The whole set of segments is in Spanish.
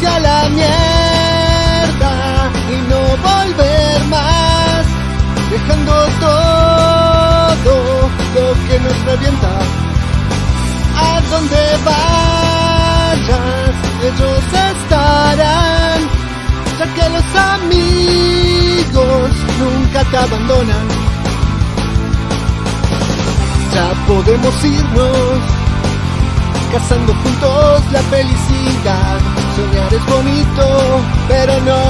a la mierda y no volver más, dejando todo lo que nos revienta. A donde vayas, ellos estarán, ya que los amigos nunca te abandonan. Ya podemos irnos, cazando juntos la felicidad. Soñar es bonito, pero no.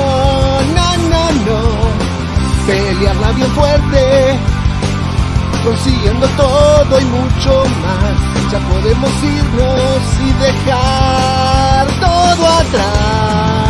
Pelearla bien fuerte, consiguiendo todo y mucho más. Ya podemos irnos y dejar todo atrás.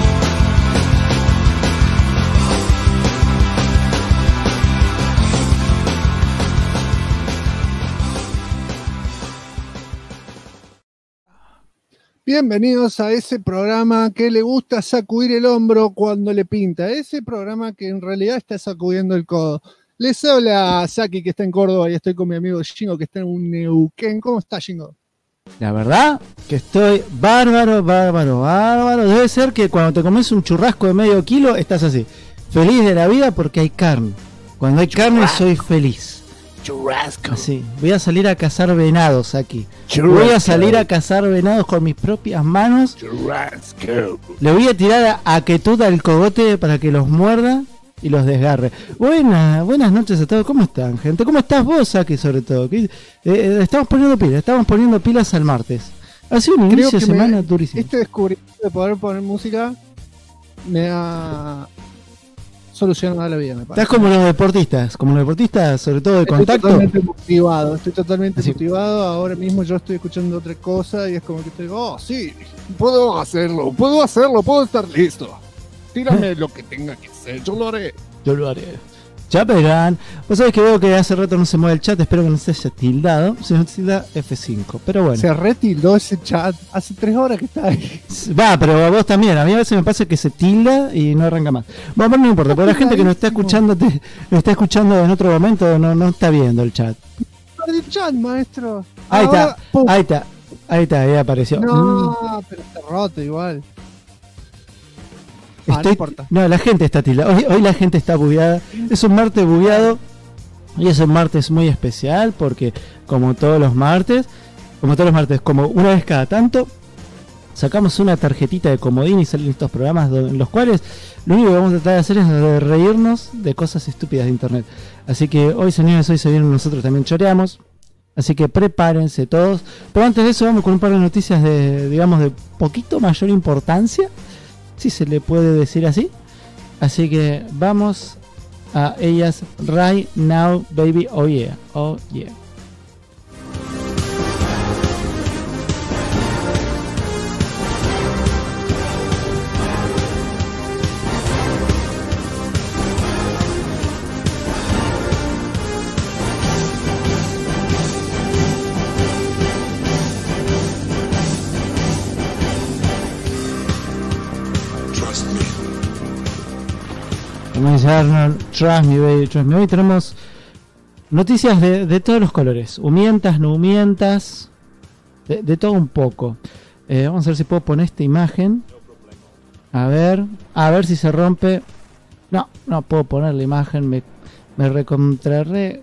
Bienvenidos a ese programa que le gusta sacudir el hombro cuando le pinta. Ese programa que en realidad está sacudiendo el codo. Les habla Saki, que está en Córdoba, y estoy con mi amigo Shingo, que está en un Neuquén. ¿Cómo está, Shingo? La verdad que estoy bárbaro. Debe ser que cuando te comes un churrasco de medio kilo estás así, feliz de la vida porque hay carne. Cuando hay carne soy feliz. Churrasco. Así, voy a salir a cazar venados aquí. Voy a salir a cazar venados con mis propias manos. Churrasco. Le voy a tirar a Ketut al cogote para que los muerda y los desgarre. Buenas noches a todos. ¿Cómo están, gente? ¿Cómo estás vos, Saki, sobre todo? Estamos poniendo pilas al martes. Ha sido un inicio de semana durísimo. Este descubrimiento de poder poner música me ha solucionado la vida, me parece. Estás como los deportistas, sobre todo de contacto. Estoy totalmente motivado. Ahora mismo yo estoy escuchando otra cosa y es como que te digo, sí, puedo hacerlo, puedo estar listo. Tírame lo que tenga que hacer, yo lo haré. Ya verán. Vos sabés que veo que hace rato no se mueve el chat, espero que no se haya tildado. Si no tilda, F5, pero bueno. Se retildó ese chat, hace 3 horas que está ahí. Va, pero a vos también, a mí a veces me pasa que se tilda y no arranca más. Bueno, no importa, porque la gente que nos está escuchando, nos está escuchando en otro momento, no está viendo el chat. El chat, maestro. Ahí está, ahí apareció. No, pero está roto igual. No importa. No, la gente está tildada. Hoy la gente está bugueada. Es un martes bugueado. Y es un martes muy especial porque como todos los martes, como una vez cada tanto, sacamos una tarjetita de comodín y salen estos programas en los cuales lo único que vamos a tratar de hacer es reírnos de cosas estúpidas de internet. Así que hoy, señores, hoy se vienen, nosotros también choreamos. Así que prepárense todos. Pero antes de eso vamos con un par de noticias de poquito mayor importancia, si se le puede decir así. Así que vamos a ellas right now, baby. Oh yeah. Trust me, baby. Hoy tenemos noticias de todos los colores. Humientas, no humientas, de todo un poco. Vamos a ver si puedo poner esta imagen. A ver si se rompe. No puedo poner la imagen. Me recontraré.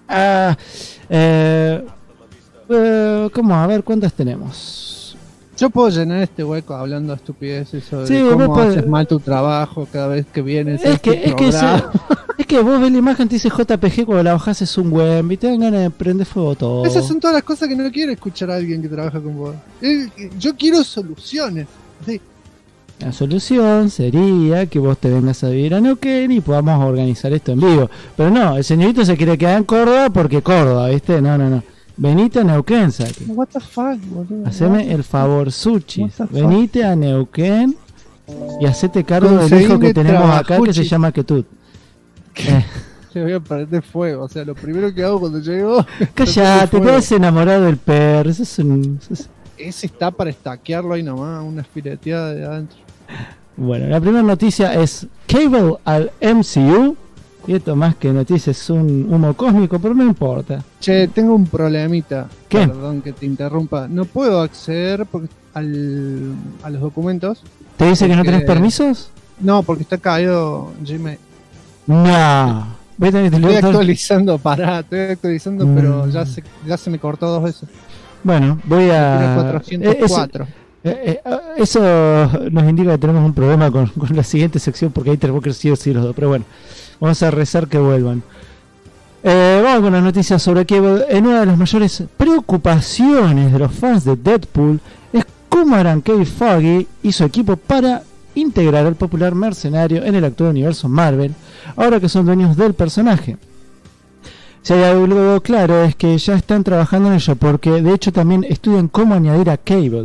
¿Cómo? A ver, ¿cuántas tenemos? Yo puedo llenar este hueco hablando estupideces sobre cómo haces mal tu trabajo cada vez que vienes. Es que vos ves la imagen, te dice JPG, cuando la bajás es un web y te dan ganas de prender fuego todo. Esas son todas las cosas que no quiere escuchar a alguien que trabaja con vos. Yo quiero soluciones. Sí. La solución sería que vos te vengas a vivir a Neuquén y podamos organizar esto en vivo. Pero no, el señorito se quiere quedar en Córdoba porque Córdoba, ¿viste? No. Venite a Neuquén, Saki. What the fuck, boludo. Haceme el favor, Suchi. Venite a Neuquén y hacete cargo del hijo que tenemos acá que se llama Ketut. Yo voy a prender fuego. O sea, lo primero que hago cuando llego. Callate, te vas enamorado del perro. Ese está para estaquearlo ahí nomás, una fileteada de adentro. Bueno, la primera noticia es Cable al MCU. Y esto más que noticias es un humo cósmico, pero no importa. Che, tengo un problemita. ¿Qué? Perdón que te interrumpa. No puedo acceder porque a los documentos. ¿Te dice que no Porque- tenés permisos? No, porque está caído Gmail. No. Voy a tener que Estoy levantar- actualizando, estoy actualizando, pero ya se me cortó 2 veces. Bueno, voy Tiene a... 404. Eso nos indica que tenemos un problema con la siguiente sección, porque ahí tenemos que decir sí los dos. Pero bueno, vamos a rezar que vuelvan. Vamos con las noticias sobre Cable. Una de las mayores preocupaciones de los fans de Deadpool es cómo harán Kevin Feige y su equipo para integrar al popular mercenario en el actual universo Marvel, ahora que son dueños del personaje. Si hay algo claro es que ya están trabajando en ello, porque de hecho también estudian cómo añadir a Cable.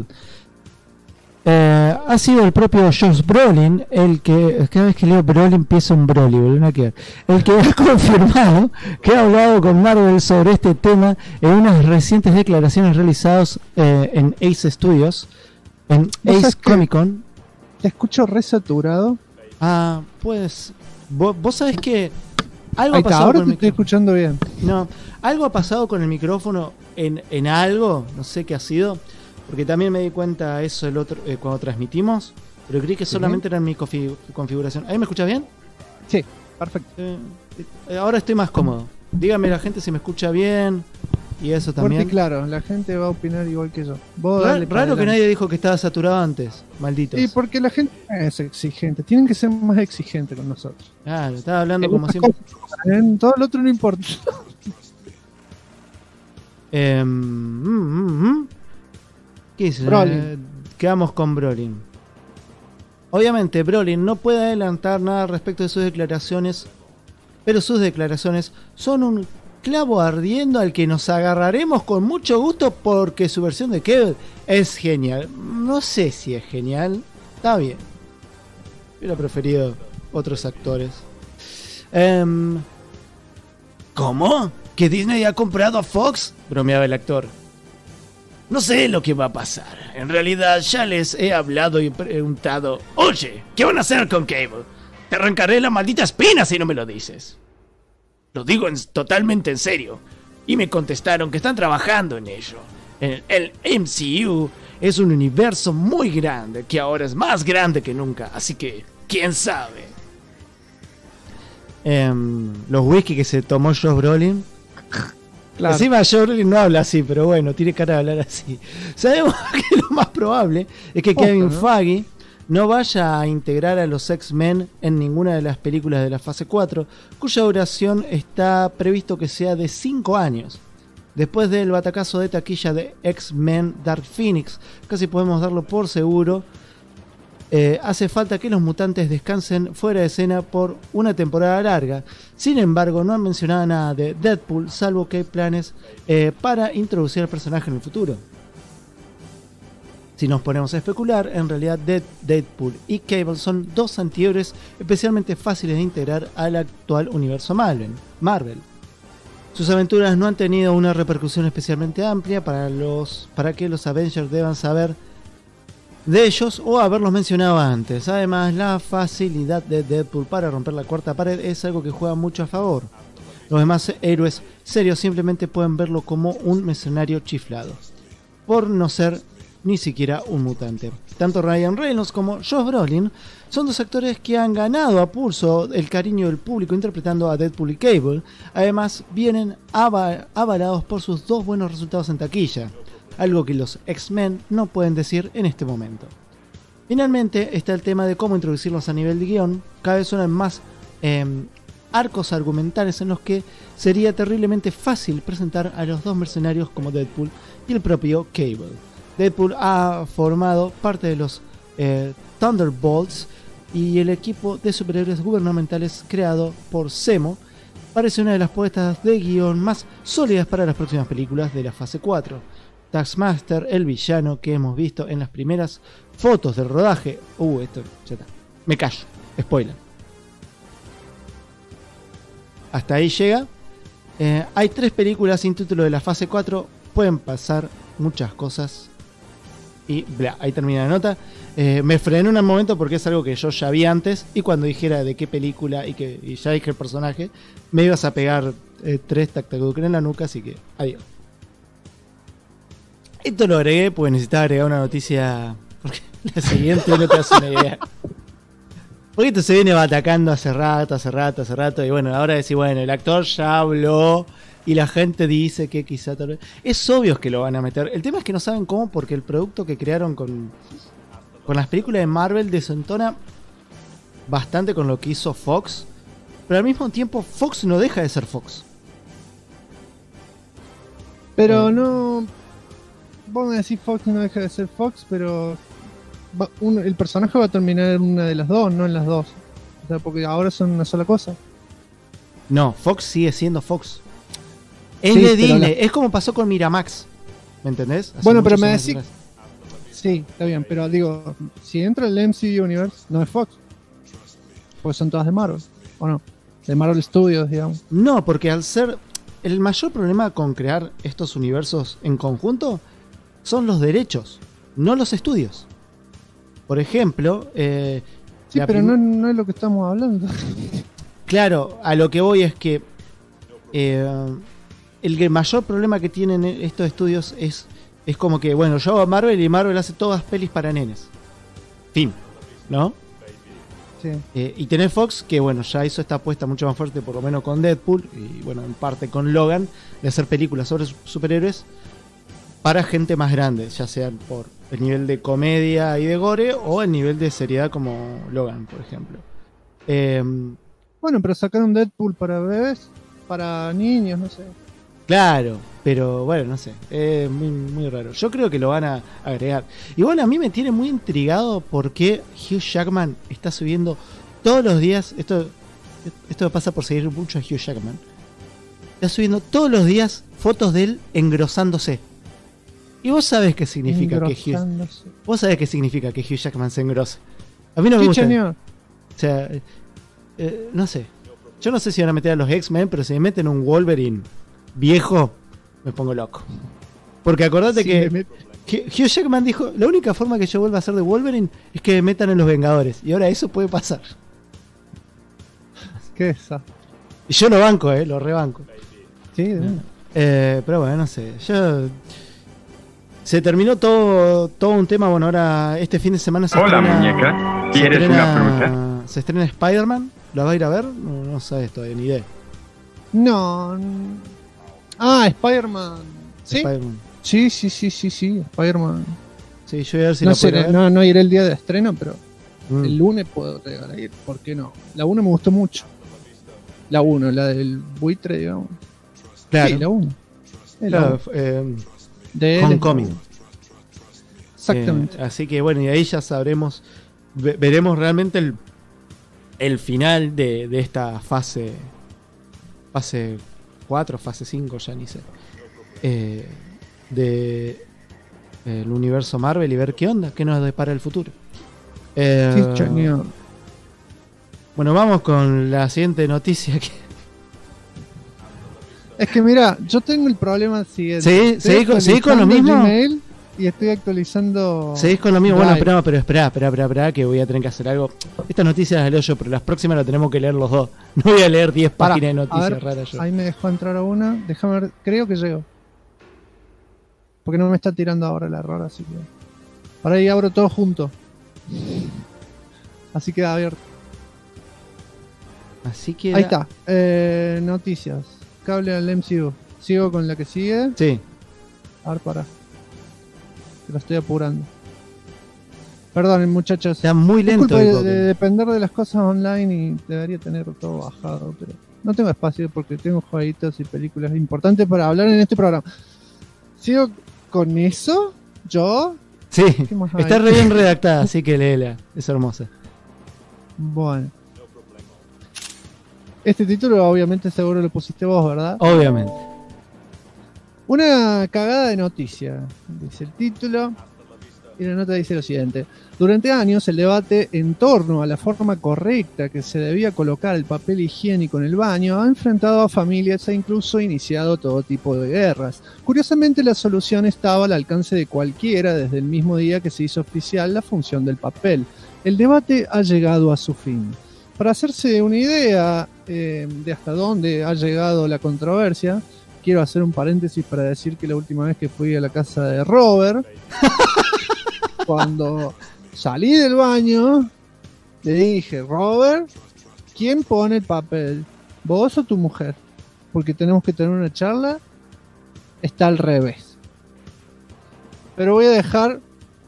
Ha sido el propio Josh Brolin el que, cada vez que leo Brolin empieza un Broly, boludo, el que ha confirmado que ha hablado con Marvel sobre este tema en unas recientes declaraciones realizadas en Ace Studios, en ¿Vos Ace sabés que- Comic Con. Te escucho resaturado. Ah, pues, vos sabés que algo Ahí ha está, pasado ahora con te el estoy micrófono. escuchando bien. No, algo ha pasado con el micrófono en algo, no sé qué ha sido, porque también me di cuenta eso el otro cuando transmitimos, pero creí que solamente era en mi configuración. ¿Ahí me escuchas bien? Sí, perfecto. Ahora estoy más cómodo. Dígame la gente si me escucha bien y eso Fuerte también. y claro, la gente va a opinar igual que yo. Vos Raro, dale para raro que adelante. nadie dijo que estaba saturado antes, malditos. Sí, porque la gente es exigente. Tienen que ser más exigentes con nosotros. Claro, estaba hablando En como otras siempre. cosas, en todo lo otro no importa. ¿Qué dice? Brolin. Quedamos con Brolin. Obviamente, Brolin no puede adelantar nada respecto de sus declaraciones, pero sus declaraciones son un clavo ardiendo al que nos agarraremos con mucho gusto porque su versión de Cable es genial. No sé si es genial, está bien. Hubiera preferido otros actores. ¿Cómo? ¿Que Disney ha comprado a Fox? Bromeaba el actor. No sé lo que va a pasar. En realidad ya les he hablado y preguntado. Oye, ¿qué van a hacer con Cable? Te arrancaré la maldita espina si no me lo dices. Lo digo totalmente en serio. Y me contestaron que están trabajando en ello. El MCU es un universo muy grande, que ahora es más grande que nunca. Así que, ¿quién sabe? Los whisky que se tomó Josh Brolin. Claro. Encima Josh Brolin no habla así, pero bueno, tiene cara de hablar así. Sabemos que lo más probable es que Kevin Feige no vaya a integrar a los X-Men en ninguna de las películas de la fase 4, cuya duración está previsto que sea de 5 años. Después del batacazo de taquilla de X-Men Dark Phoenix, casi podemos darlo por seguro, hace falta que los mutantes descansen fuera de escena por una temporada larga. Sin embargo, no han mencionado nada de Deadpool, salvo que hay planes para introducir al personaje en el futuro. Si nos ponemos a especular, en realidad Deadpool y Cable son dos antihéroes especialmente fáciles de integrar al actual universo Marvel. Sus aventuras no han tenido una repercusión especialmente amplia para que los Avengers deban saber de ellos o haberlos mencionado antes. Además, la facilidad de Deadpool para romper la cuarta pared es algo que juega mucho a favor. Los demás héroes serios simplemente pueden verlo como un mercenario chiflado, por no ser ni siquiera un mutante. Tanto Ryan Reynolds como Josh Brolin son dos actores que han ganado a pulso el cariño del público interpretando a Deadpool y Cable. Además, vienen avalados por sus dos buenos resultados en taquilla, algo que los X-Men no pueden decir en este momento. Finalmente está el tema de cómo introducirlos a nivel de guión. Cada vez suenan más arcos argumentales en los que sería terriblemente fácil presentar a los dos mercenarios como Deadpool y el propio Cable. Deadpool ha formado parte de los Thunderbolts y el equipo de superhéroes gubernamentales creado por Zemo parece una de las puestas de guión más sólidas para las próximas películas de la fase 4. Taskmaster, el villano que hemos visto en las primeras fotos del rodaje. Esto ya está. Me callo. Spoiler. Hasta ahí llega. Hay 3 películas sin título de la fase 4. Pueden pasar muchas cosas. Y bla, ahí termina la nota. Me frené un momento porque es algo que yo ya vi antes. Y cuando dijera de qué película y ya dije el personaje, me ibas a pegar 3 tactacucres en la nuca. Así que adiós. Esto lo agregué porque necesitaba agregar una noticia. Porque la siguiente no te hace una idea. Porque esto se viene batacando hace rato. Y bueno, ahora decís, bueno, el actor ya habló. Y la gente dice que quizá tal vez. Es obvio que lo van a meter. El tema es que no saben cómo, porque el producto que crearon con las películas de Marvel desentona bastante con lo que hizo Fox. Pero al mismo tiempo, Fox no deja de ser Fox. Pero no. Vos me decís Fox no deja de ser Fox, pero el personaje va a terminar en una de las dos, no en las dos. O sea, porque ahora son una sola cosa. No, Fox sigue siendo Fox. Es Sí, de pero Disney, es como pasó con Miramax. ¿Me entendés? Hace Bueno, pero muchos me años decís. atrás. Sí, está bien, pero digo, si entra el MCU Universe, no es Fox. Porque son todas de Marvel, ¿o no? De Marvel Studios, digamos. No, porque al ser. El mayor problema con crear estos universos en conjunto son los derechos, no los estudios. Por ejemplo. Sí, pero no es lo que estamos hablando. Claro, a lo que voy es que. El mayor problema que tienen estos estudios es como que, bueno, yo hago a Marvel y Marvel hace todas pelis para nenes. Fin, ¿no? Sí. Y tenés Fox, que bueno, ya hizo esta apuesta mucho más fuerte, por lo menos con Deadpool, y bueno, en parte con Logan, de hacer películas sobre superhéroes para gente más grande, ya sean por el nivel de comedia y de gore, o el nivel de seriedad como Logan, por ejemplo. Bueno, pero sacaron Deadpool para bebés, para niños, no sé. Claro, pero bueno, no sé, es muy, muy raro. Yo creo que lo van a agregar. Igual a mí me tiene muy intrigado porque Hugh Jackman está subiendo todos los días. Esto pasa por seguir mucho a Hugh Jackman. Está subiendo todos los días fotos de él engrosándose. Y vos sabés qué significa vos sabés qué significa que Hugh Jackman se engrose. A mí no me gusta. Señor. O sea, no sé. Yo no sé si van a meter a los X-Men, pero si me meten un Wolverine viejo, me pongo loco. Porque acordate que Hugh Jackman dijo, la única forma que yo vuelva a ser de Wolverine es que me metan en los Vengadores. Y ahora eso puede pasar. ¿Qué es eso? Y yo lo banco, lo rebanco. Sí, pero bueno, no sé. Se terminó todo un tema. Bueno, ahora este fin de semana Hola, muñeca. ¿Quieres una fruta? Se estrena Spider-Man. ¿La va a ir a ver? No sabes todavía, ni idea. No. Ah, Spider-Man. ¿Sí? Spider-Man. Sí, Spider-Man. Sí, yo voy a ver si No la puedo sé, ver. no iré el día de estreno, pero el lunes puedo llegar a ir. ¿Por qué no? La 1 me gustó mucho. La 1, la del buitre, digamos. Claro. Sí, la 1. Claro, de Homecoming. Exactamente. Así que bueno, y ahí ya sabremos, veremos realmente el final de esta fase 4, fase 5, ya ni sé, de el universo Marvel, y ver qué onda, qué nos depara el futuro. Sí, señor. Bueno, vamos con la siguiente noticia. Es que mira, yo tengo el problema siguiente. ¿Seguís con lo mismo? Gmail y estoy actualizando. Seguís con lo mismo. Drive. Bueno, pero espera, que voy a tener que hacer algo. Estas noticias las leo yo, pero las próximas las tenemos que leer los dos. No voy a leer 10 páginas de noticias raras yo. Ahí me dejó entrar a una. Déjame ver, creo que llego. Porque no me está tirando ahora el error, así que. Ahora ahí abro todo junto. Así queda abierto. Así que. Ahí está. Noticias. Cable al MCU. Sigo con la que sigue. Sí. A ver, para. Que la estoy apurando. Perdonen, muchachos. Está muy Es lento. culpa de depender de las cosas online y debería tener todo bajado, pero no tengo espacio porque tengo jueguitos y películas importantes para hablar en este programa. Sigo con eso. Yo. Sí. ¿Qué más hay? Está re bien redactada, así que léela. Es hermosa. Bueno. Este título obviamente seguro lo pusiste vos, ¿verdad? Obviamente. Una cagada de noticia, dice el título, y la nota dice lo siguiente. Durante años el debate en torno a la forma correcta que se debía colocar el papel higiénico en el baño ha enfrentado a familias e incluso iniciado todo tipo de guerras. Curiosamente la solución estaba al alcance de cualquiera desde el mismo día que se hizo oficial la función del papel. El debate ha llegado a su fin. Para hacerse una idea de hasta dónde ha llegado la controversia, quiero hacer un paréntesis para decir que la última vez que fui a la casa de Robert, cuando salí del baño, le dije, Robert, ¿quién pone el papel? ¿Vos o tu mujer? Porque tenemos que tener una charla. Está al revés. Pero voy a dejar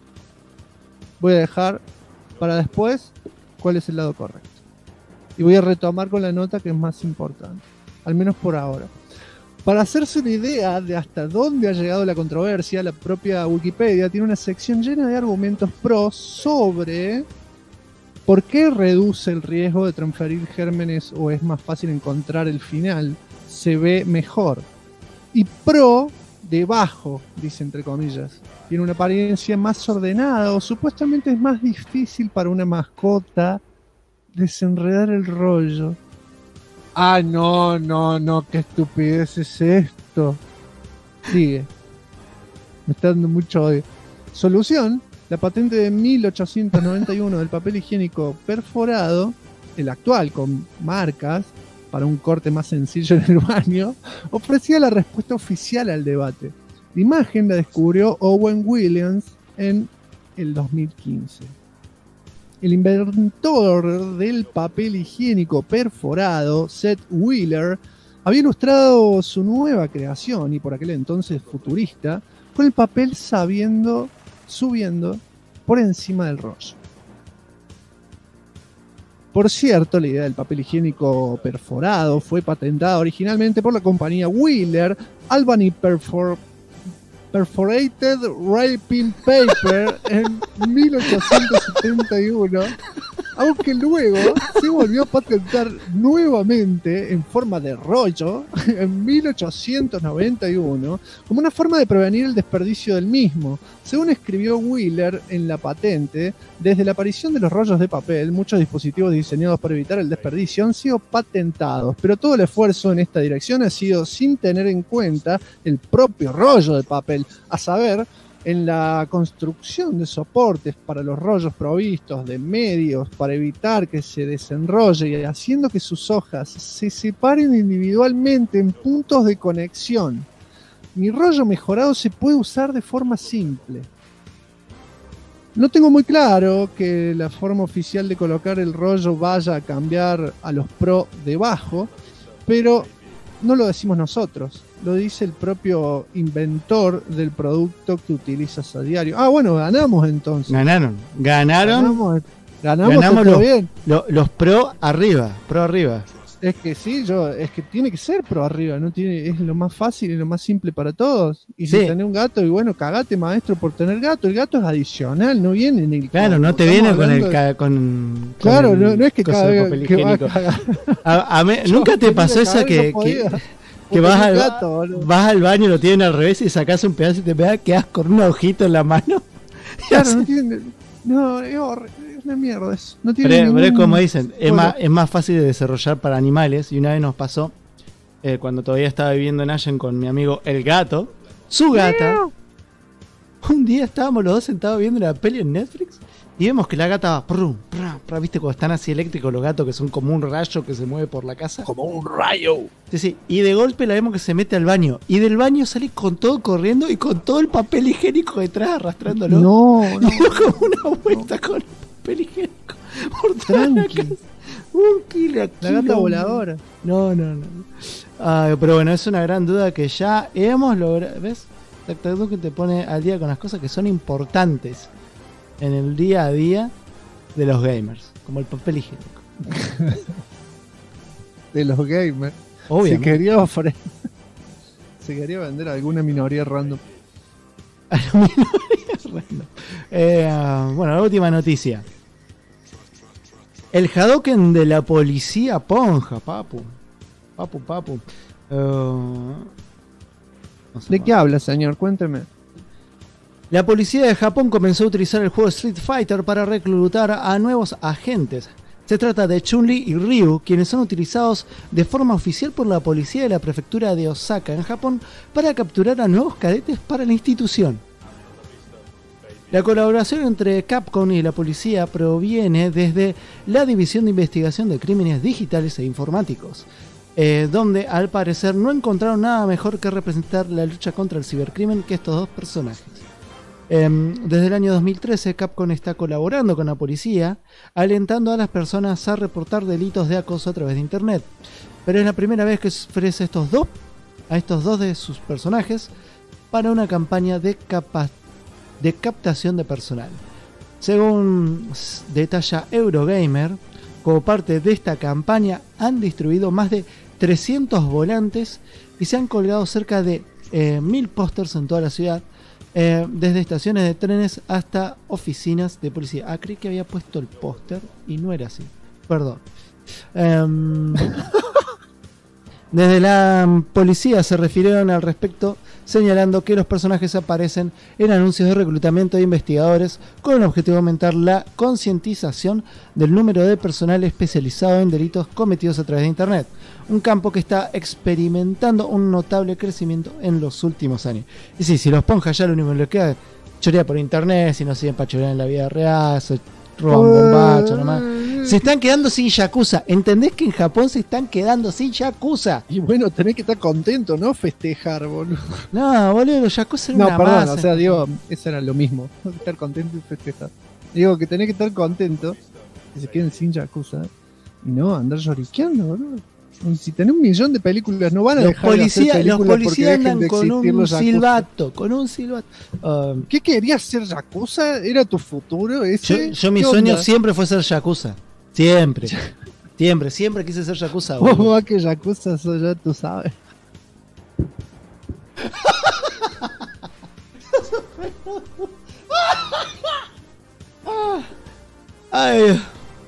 para después cuál es el lado correcto. Y voy a retomar con la nota que es más importante, al menos por ahora. Para hacerse una idea de hasta dónde ha llegado la controversia, la propia Wikipedia tiene una sección llena de argumentos pro sobre por qué reduce el riesgo de transferir gérmenes o es más fácil encontrar el final, se ve mejor. Y pro, debajo, dice entre comillas, tiene una apariencia más ordenada o supuestamente es más difícil para una mascota desenredar el rollo. Ah, no, qué estupidez es esto. Sigue. Me está dando mucho odio. Solución, la patente de 1891 del papel higiénico perforado, el actual con marcas, para un corte más sencillo en el baño, ofrecía la respuesta oficial al debate. La imagen la descubrió Owen Williams en el 2015. El inventor del papel higiénico perforado, Seth Wheeler, había ilustrado su nueva creación, y por aquel entonces futurista, con el papel subiendo por encima del rollo. Por cierto, la idea del papel higiénico perforado fue patentada originalmente por la compañía Wheeler Albany Perforated Wrapping Paper en 1871, aunque luego se volvió a patentar nuevamente en forma de rollo en 1891 como una forma de prevenir el desperdicio del mismo. Según escribió Wheeler en la patente, desde la aparición de los rollos de papel, muchos dispositivos diseñados para evitar el desperdicio han sido patentados, pero todo el esfuerzo en esta dirección ha sido sin tener en cuenta el propio rollo de papel, a saber, en la construcción de soportes para los rollos provistos de medios para evitar que se desenrolle y haciendo que sus hojas se separen individualmente en puntos de conexión. Mi rollo mejorado se puede usar de forma simple. No tengo muy claro que la forma oficial de colocar el rollo vaya a cambiar a los pro debajo, pero no lo decimos nosotros, lo dice el propio inventor del producto que utilizas a diario. Ah, bueno, ganamos entonces. Ganamos todo bien. Los pro arriba. Es que sí, es que tiene que ser pro arriba, no tiene, es lo más fácil y lo más simple para todos. Y sí. Si tenés un gato, y bueno, cagate maestro por tener gato, el gato es adicional, no viene en el claro, no te viene con el claro, no es que cada vez que va a cagar. ¿Nunca te pasó esa que vas al baño, lo tienen al revés y sacás un pedazo y te quedás con un ojito en la mano? Claro, no es una mierda eso. No tiene pero es como dicen, es más fácil de desarrollar para animales. Y una vez nos pasó, cuando todavía estaba viviendo en Allen con mi amigo el gato, su gata. Un día estábamos los dos sentados viendo una peli en Netflix y vemos que la gata va, viste cuando están así eléctricos los gatos que son como un rayo que se mueve por la casa. Como un rayo. Sí, y de golpe la vemos que se mete al baño y del baño sale con todo corriendo y con todo el papel higiénico detrás arrastrándolo. No. Y dio como una vuelta con el papel higiénico por toda la casa. Un kilo. La gata voladora. No. Pero bueno, es una gran duda que ya hemos logrado. ¿Ves? Que te pone al día con las cosas que son importantes en el día a día de los gamers, como el papel higiénico. De los gamers. Obviamente. Se quería vender a alguna minoría random. Bueno, la última noticia. El Hadouken de la policía Ponja, papu. ¿De qué habla, señor? Cuénteme. La policía de Japón comenzó a utilizar el juego Street Fighter para reclutar a nuevos agentes. Se trata de Chun-Li y Ryu, quienes son utilizados de forma oficial por la policía de la prefectura de Osaka, en Japón, para capturar a nuevos cadetes para la institución. La colaboración entre Capcom y la policía proviene desde la División de Investigación de Crímenes Digitales e Informáticos. donde al parecer no encontraron nada mejor que representar la lucha contra el cibercrimen que estos dos personajes. Desde el año 2013 Capcom está colaborando con la policía, alentando a las personas a reportar delitos de acoso a través de internet. Pero es la primera vez que se ofrece a estos dos de sus personajes para una campaña de captación de personal. Según detalla Eurogamer, como parte de esta campaña han distribuido más de 300 volantes y se han colgado cerca de 1000 pósters en toda la ciudad, desde estaciones de trenes hasta oficinas de policía. Creí que había puesto el póster y no era así. Perdón. Desde la policía se refirieron al respecto, señalando que los personajes aparecen en anuncios de reclutamiento de investigadores con el objetivo de aumentar la concientización del número de personal especializado en delitos cometidos a través de internet, un campo que está experimentando un notable crecimiento en los últimos años. Y sí, si los ponjas ya lo único que les queda es chorear por internet, si no siguen para chorear en la vida real, se roban bombacho nomás. Se están quedando sin Yakuza. ¿Entendés que en Japón se están quedando sin Yakuza? Y bueno, tenés que estar contento, ¿no? Festejar, boludo. No, boludo, los Yakuza eran una perdón, masa. o sea, digo, eso era lo mismo. Estar contento y festejar. Digo que tenés que estar contento que se queden sin Yakuza y no andar lloriqueando, boludo. Y si tenés 1 millón de películas, no van a dejar de hacer películas. Los policías andan con un silbato. ¿Qué querías ser Yakuza? ¿Era tu futuro ese? Yo mi sueño siempre fue ser Yakuza. Siempre quise ser Yakuza. Vos vas que Yakuza soy yo, tú sabes. Ay.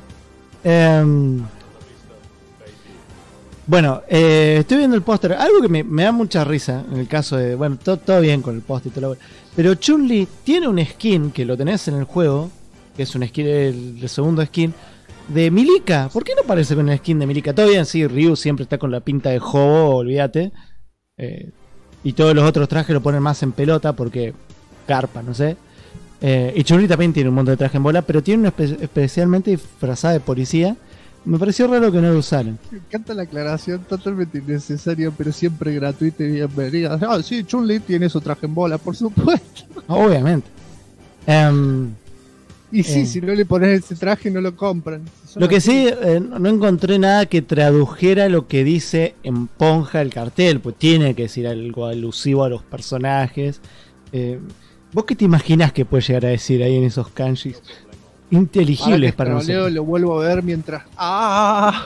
Bueno, estoy viendo el póster. Algo que me da mucha risa en el caso de... Bueno, todo bien con el póster y todo lo... Pero Chun-Li tiene un skin que lo tenés en el juego, que es un skin, el segundo skin de Milika. ¿Por qué no aparece con el skin de Milika? Todo bien, sí, Ryu siempre está con la pinta de Hobo, olvídate. Y todos los otros trajes lo ponen más en pelota porque carpa, no sé. Y Chun-Li también tiene un montón de traje en bola, pero tiene una especialmente disfrazada de policía. Me pareció raro que no lo usaran. Me encanta la aclaración, totalmente innecesaria, pero siempre gratuita y bienvenida. Ah, sí, Chun-Li tiene su traje en bola, por supuesto. Obviamente. Y sí, si no le pones ese traje no lo compran. Lo que sí, no encontré nada que tradujera lo que dice en Ponja el cartel, pues tiene que decir algo alusivo a los personajes. ¿Vos qué te imaginás que puede llegar a decir ahí en esos kanjis inteligibles para nosotros? Lo vuelvo a ver mientras... ¡Ah!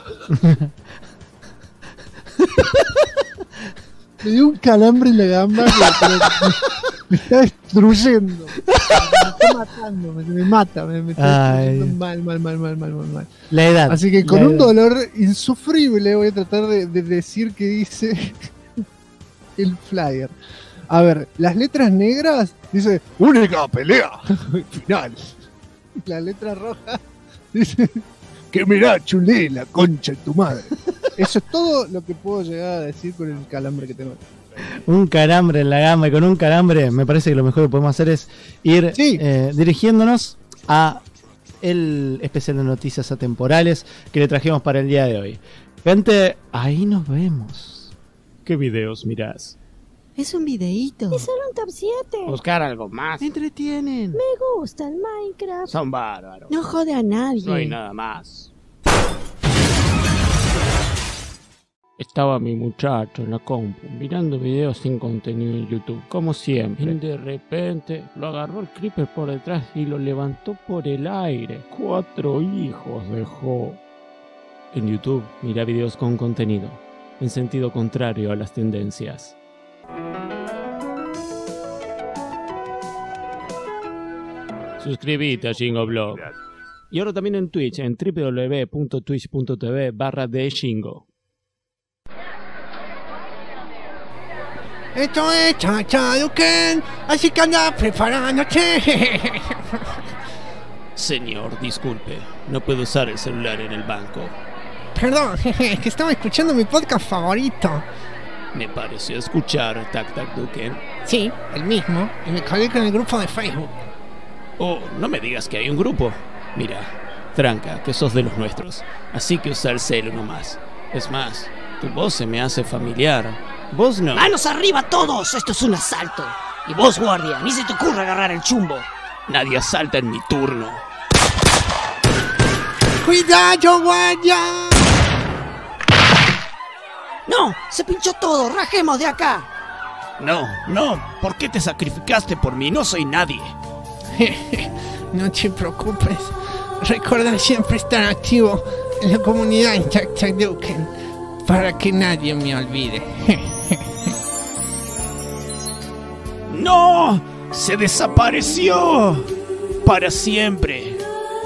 Me dio un calambre en la gamba me está destruyendo. Me está matando, me mata, me está destruyendo mal. La edad. Así que con un dolor insufrible voy a tratar de decir que dice el flyer. A ver, las letras negras dice única pelea final. La letra roja dice que mirá, Chun-Li, la concha de tu madre. Eso es todo lo que puedo llegar a decir con el calambre que tengo. Un calambre en la gama, y con un calambre me parece que lo mejor que podemos hacer es ir dirigiéndonos a el especial de noticias atemporales que le trajimos para el día de hoy. Gente, ahí nos vemos. ¿Qué videos mirás? Es un videíto. Es solo un top 7. Buscar algo más. Me entretienen. Me gusta el Minecraft. Son bárbaros. No jode a nadie. No hay nada más. Estaba mi muchacho en la compu mirando videos sin contenido en YouTube, como siempre. Y de repente lo agarró el creeper por detrás y lo levantó por el aire. 4 hijos dejó. En YouTube mira videos con contenido, en sentido contrario a las tendencias. Suscríbete a Shingo Y ahora también en Twitch, en www.twitch.tv/theshingo. Esto es Chachaduken, así que anda preparándote. Señor, disculpe, no puedo usar el celular en el banco. Perdón, que estaba escuchando mi podcast favorito. Me pareció escuchar Tac Tac Duken. Sí, el mismo, y me colgué con el grupo de Facebook. Oh, no me digas que hay un grupo. Mira, tranca, que sos de los nuestros, así que usa el celu nomás. Es más, Tu voz se me hace familiar. Vos no. ¡Manos arriba todos! ¡Esto es un asalto! Y vos, guardia, ni se te ocurra agarrar el chumbo. Nadie asalta en mi turno. ¡Cuidado, guardia! ¡No! ¡Se pinchó todo! ¡Rajemos de acá! No, ¿por qué te sacrificaste por mí? No soy nadie. No te preocupes. Recuerda siempre estar activo en la comunidad en Tactaduken para que nadie me olvide. ¡No! ¡Se desapareció! Para siempre.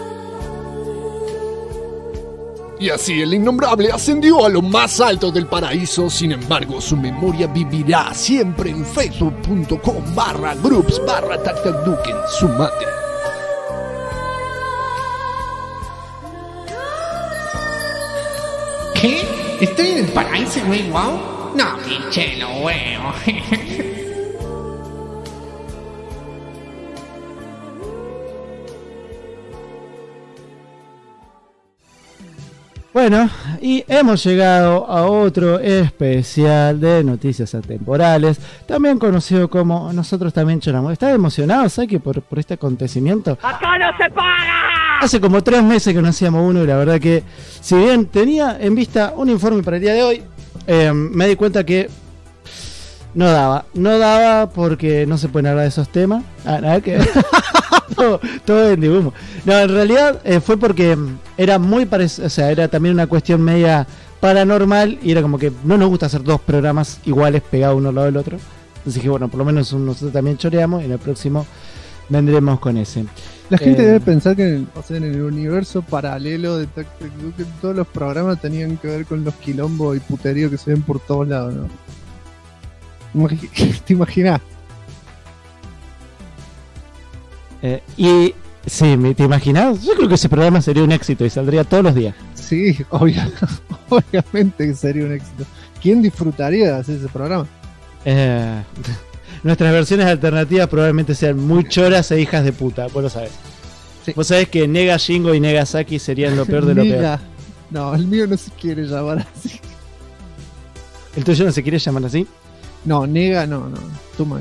Y así el innombrable ascendió a lo más alto del paraíso. Sin embargo, su memoria vivirá siempre en facebook.com/groups/Tactaduken. Sumate. ¿Qué? ¿Estoy en el paraíso, güey? ¿Wow? No, pinche, lo veo. Bueno, y hemos llegado a otro especial de noticias atemporales, también conocido como Nosotros También Lloramos. ¿Estás emocionado, Saki, por este acontecimiento? ¡Acá no se paga! Hace como 3 meses que no hacíamos uno y la verdad que, si bien tenía en vista un informe para el día de hoy, me di cuenta que no daba porque no se pueden hablar de esos temas. Nada que todo en dibujo. No, en realidad fue porque era muy parecido, o sea, era también una cuestión media paranormal y era como que no nos gusta hacer 2 programas iguales pegados uno al lado del otro. Entonces dije, bueno, por lo menos Nosotros También Choreamos y en el próximo vendremos con ese. La gente debe pensar que en el universo paralelo de Tactaduken todos los programas tenían que ver con los quilombos y puterío que se ven por todos lados, ¿no? ¿Te imaginas? Y sí, ¿te imaginas? Yo creo que ese programa sería un éxito y saldría todos los días. Sí, obviamente que sería un éxito. ¿Quién disfrutaría de hacer ese programa? Nuestras versiones alternativas probablemente sean muy choras e hijas de puta, vos lo sabés. Sí. Vos sabés que Nega Shingo y Negasaki serían lo peor de lo peor. No, el mío no se quiere llamar así. ¿El tuyo no se quiere llamar así? No, Nega no, too much.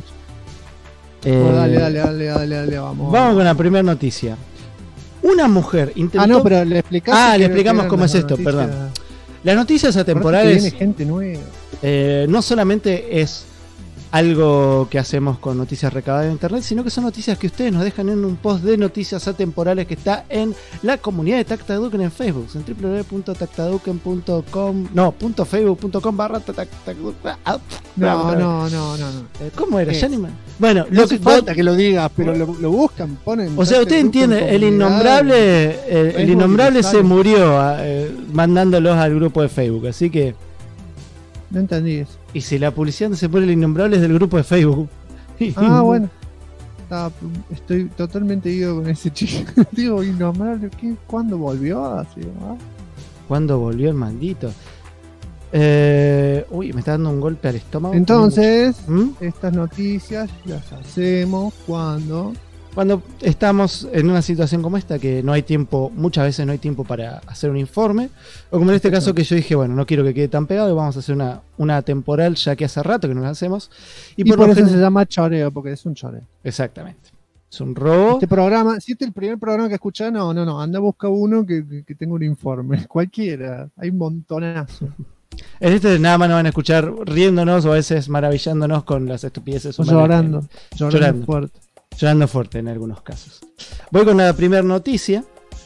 Dale, vamos. Vamos con la primera noticia. Una mujer intentó... no, pero le explicamos. Le explicamos cómo es esto, perdón. Las noticias atemporales... Viene gente nueva. No solamente es algo que hacemos con noticias recabadas en internet, sino que son noticias que ustedes nos dejan en un post de noticias atemporales que está en la comunidad de Tactaduken en Facebook, en www.tactaduken.com, .facebook.com/tactaduken. No. ¿Cómo era? Bueno, no hace falta que lo digas, pero lo buscan, ponen. O sea, usted entiende, el innombrable se murió mandándolos al grupo de Facebook, así que no entendí eso. Y si la publicidad se pone el innombrable es del grupo de Facebook. Bueno. Estoy totalmente ido con ese chico. Digo, innombrable, ¿cuándo volvió? Así, ¿Cuándo volvió el maldito? Me está dando un golpe al estómago. Entonces, estas noticias las hacemos cuando estamos en una situación como esta, que no hay tiempo, muchas veces no hay tiempo para hacer un informe, o como en este caso que yo dije, bueno, no quiero que quede tan pegado y vamos a hacer una temporal, ya que hace rato que no la hacemos. Y por eso se llama choreo, porque es un choreo. Exactamente. Es un robo. Este programa, si este es el primer programa que escuchás, no, anda a buscar uno que tenga un informe. Cualquiera, hay un montonazo. En este nada más nos van a escuchar riéndonos o a veces maravillándonos con las estupideces humanas. Llorando fuerte. Llorando fuerte en algunos casos. Voy con la primera noticia.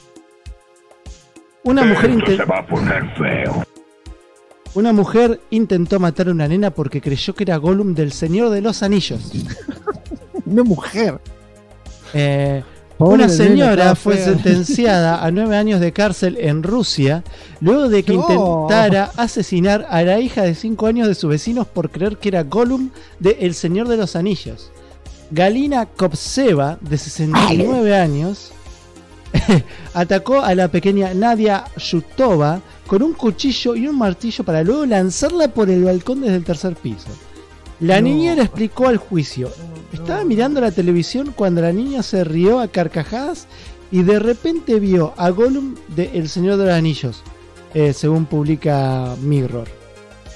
Una mujer intentó matar a una nena porque creyó que era Gollum del Señor de los Anillos. Una mujer. Una señora fue sentenciada a 9 años de cárcel en Rusia luego de que intentara asesinar a la hija de 5 años de sus vecinos por creer que era Gollum de El Señor de los Anillos. Galina Kopseva, de 69 años, atacó a la pequeña Nadia Yutova con un cuchillo y un martillo para luego lanzarla por el balcón desde el 3er piso. La niñera explicó al juicio: estaba mirando la televisión cuando la niña se rió a carcajadas y de repente vio a Gollum de El Señor de los Anillos, según publica Mirror.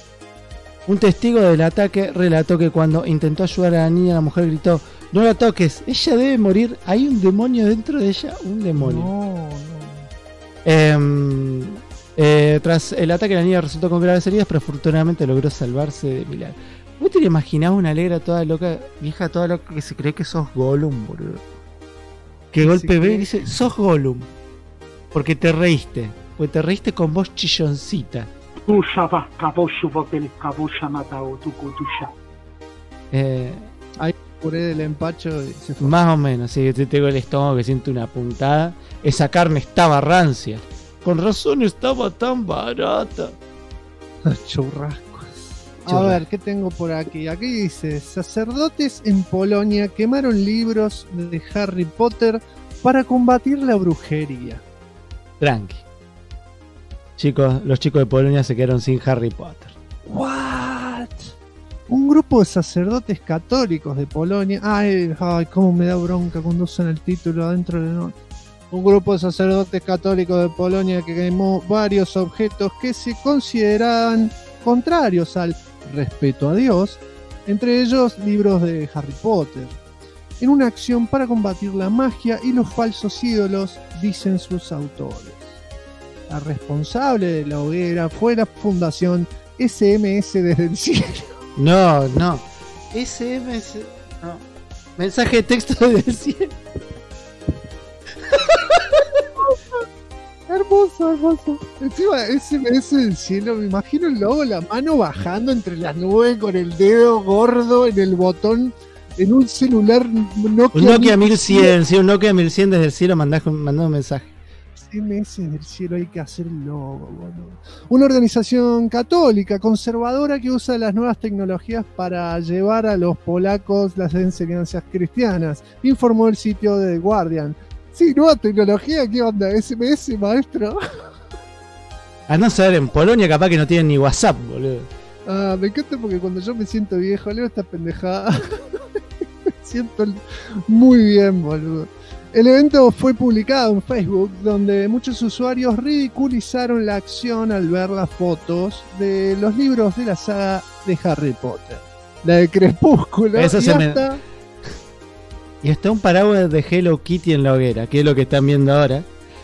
Un testigo del ataque relató que cuando intentó ayudar a la niña, la mujer gritó: "No la toques, ella debe morir, hay un demonio dentro de ella, un demonio". Tras el ataque, la niña resultó con graves heridas, pero afortunadamente logró salvarse de milagro. ¿Vos te imaginás una negra toda loca, vieja toda loca, que se cree que sos Gollum, boludo? Que golpe ve y dice: "Sos Gollum, porque te reíste con voz chilloncita". Ahí curé del empacho y se fue. Más o menos, sí, yo tengo el estómago que siente una puntada. Esa carne estaba rancia. Con razón estaba tan barata. Churrascos. A ver, ¿qué tengo por aquí? Aquí dice: sacerdotes en Polonia quemaron libros de Harry Potter para combatir la brujería. Tranqui. Chicos, los chicos de Polonia se quedaron sin Harry Potter. ¿What? Un grupo de sacerdotes católicos de Polonia. Ay, cómo me da bronca cuando usan el título adentro de la nota. Un grupo de sacerdotes católicos de Polonia que quemó varios objetos que se consideraban contrarios al respeto a Dios, entre ellos libros de Harry Potter, en una acción para combatir la magia y los falsos ídolos, dicen sus autores. La responsable de la hoguera fue la fundación SMS desde el cielo. No. SMS. No. Mensaje de texto desde el cielo. Hermoso. Encima, SMS del cielo, me imagino el logo, la mano bajando entre las nubes con el dedo gordo en el botón, en un celular Nokia. Un Nokia 1100, sí, un Nokia 1100 desde el cielo mandando un mensaje. SMS del cielo, hay que hacer el logo, boludo. Una organización católica conservadora que usa las nuevas tecnologías para llevar a los polacos las enseñanzas cristianas, informó el sitio de The Guardian. Sí, nueva tecnología, ¿qué onda? SMS, maestro. A no saber, en Polonia capaz que no tienen ni WhatsApp, boludo. Me encanta porque cuando yo me siento viejo, leo esta pendejada. Me siento muy bien, boludo. El evento fue publicado en Facebook, donde muchos usuarios ridiculizaron la acción al ver las fotos de los libros de la saga de Harry Potter. La de Crepúsculo. Eso Y está un paraguas de Hello Kitty en la hoguera, que es lo que están viendo ahora.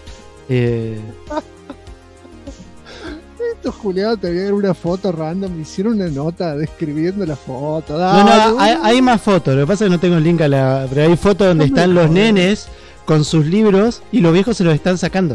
Estos juliados te vieron una foto random, me hicieron una nota describiendo la foto. No, hay más fotos, lo que pasa es que no tengo el link pero hay fotos donde están los nenes con sus libros y los viejos se los están sacando.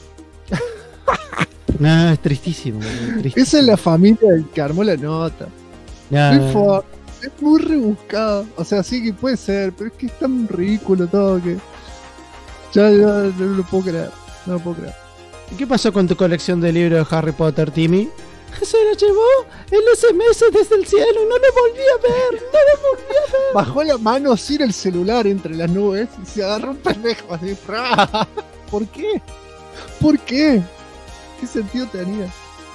No, es tristísimo. Esa es la familia del que armó la nota. No. Es muy rebuscado. O sea, sí que puede ser, pero es que es tan ridículo todo que ya no lo puedo creer. No lo puedo creer. ¿Y qué pasó con tu colección de libros de Harry Potter, Timmy? Se lo llevó el SMS desde el cielo y no lo volví a ver. Bajó la mano sin el celular entre las nubes y se agarró un pendejo así. ¿Por qué? ¿Por qué? ¿Qué sentido tenía?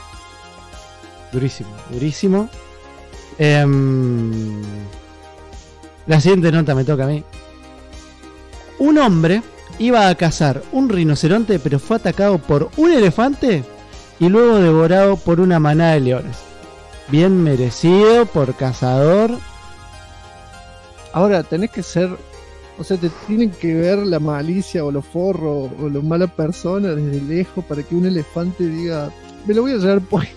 Durísimo. La siguiente nota me toca a mí. Un hombre iba a cazar un rinoceronte, pero fue atacado por un elefante y luego devorado por una manada de leones. Bien merecido por cazador. Ahora tenés que ser, o sea, te tienen que ver la malicia o los forros o la mala persona desde lejos para que un elefante diga: me lo voy a llevar pues.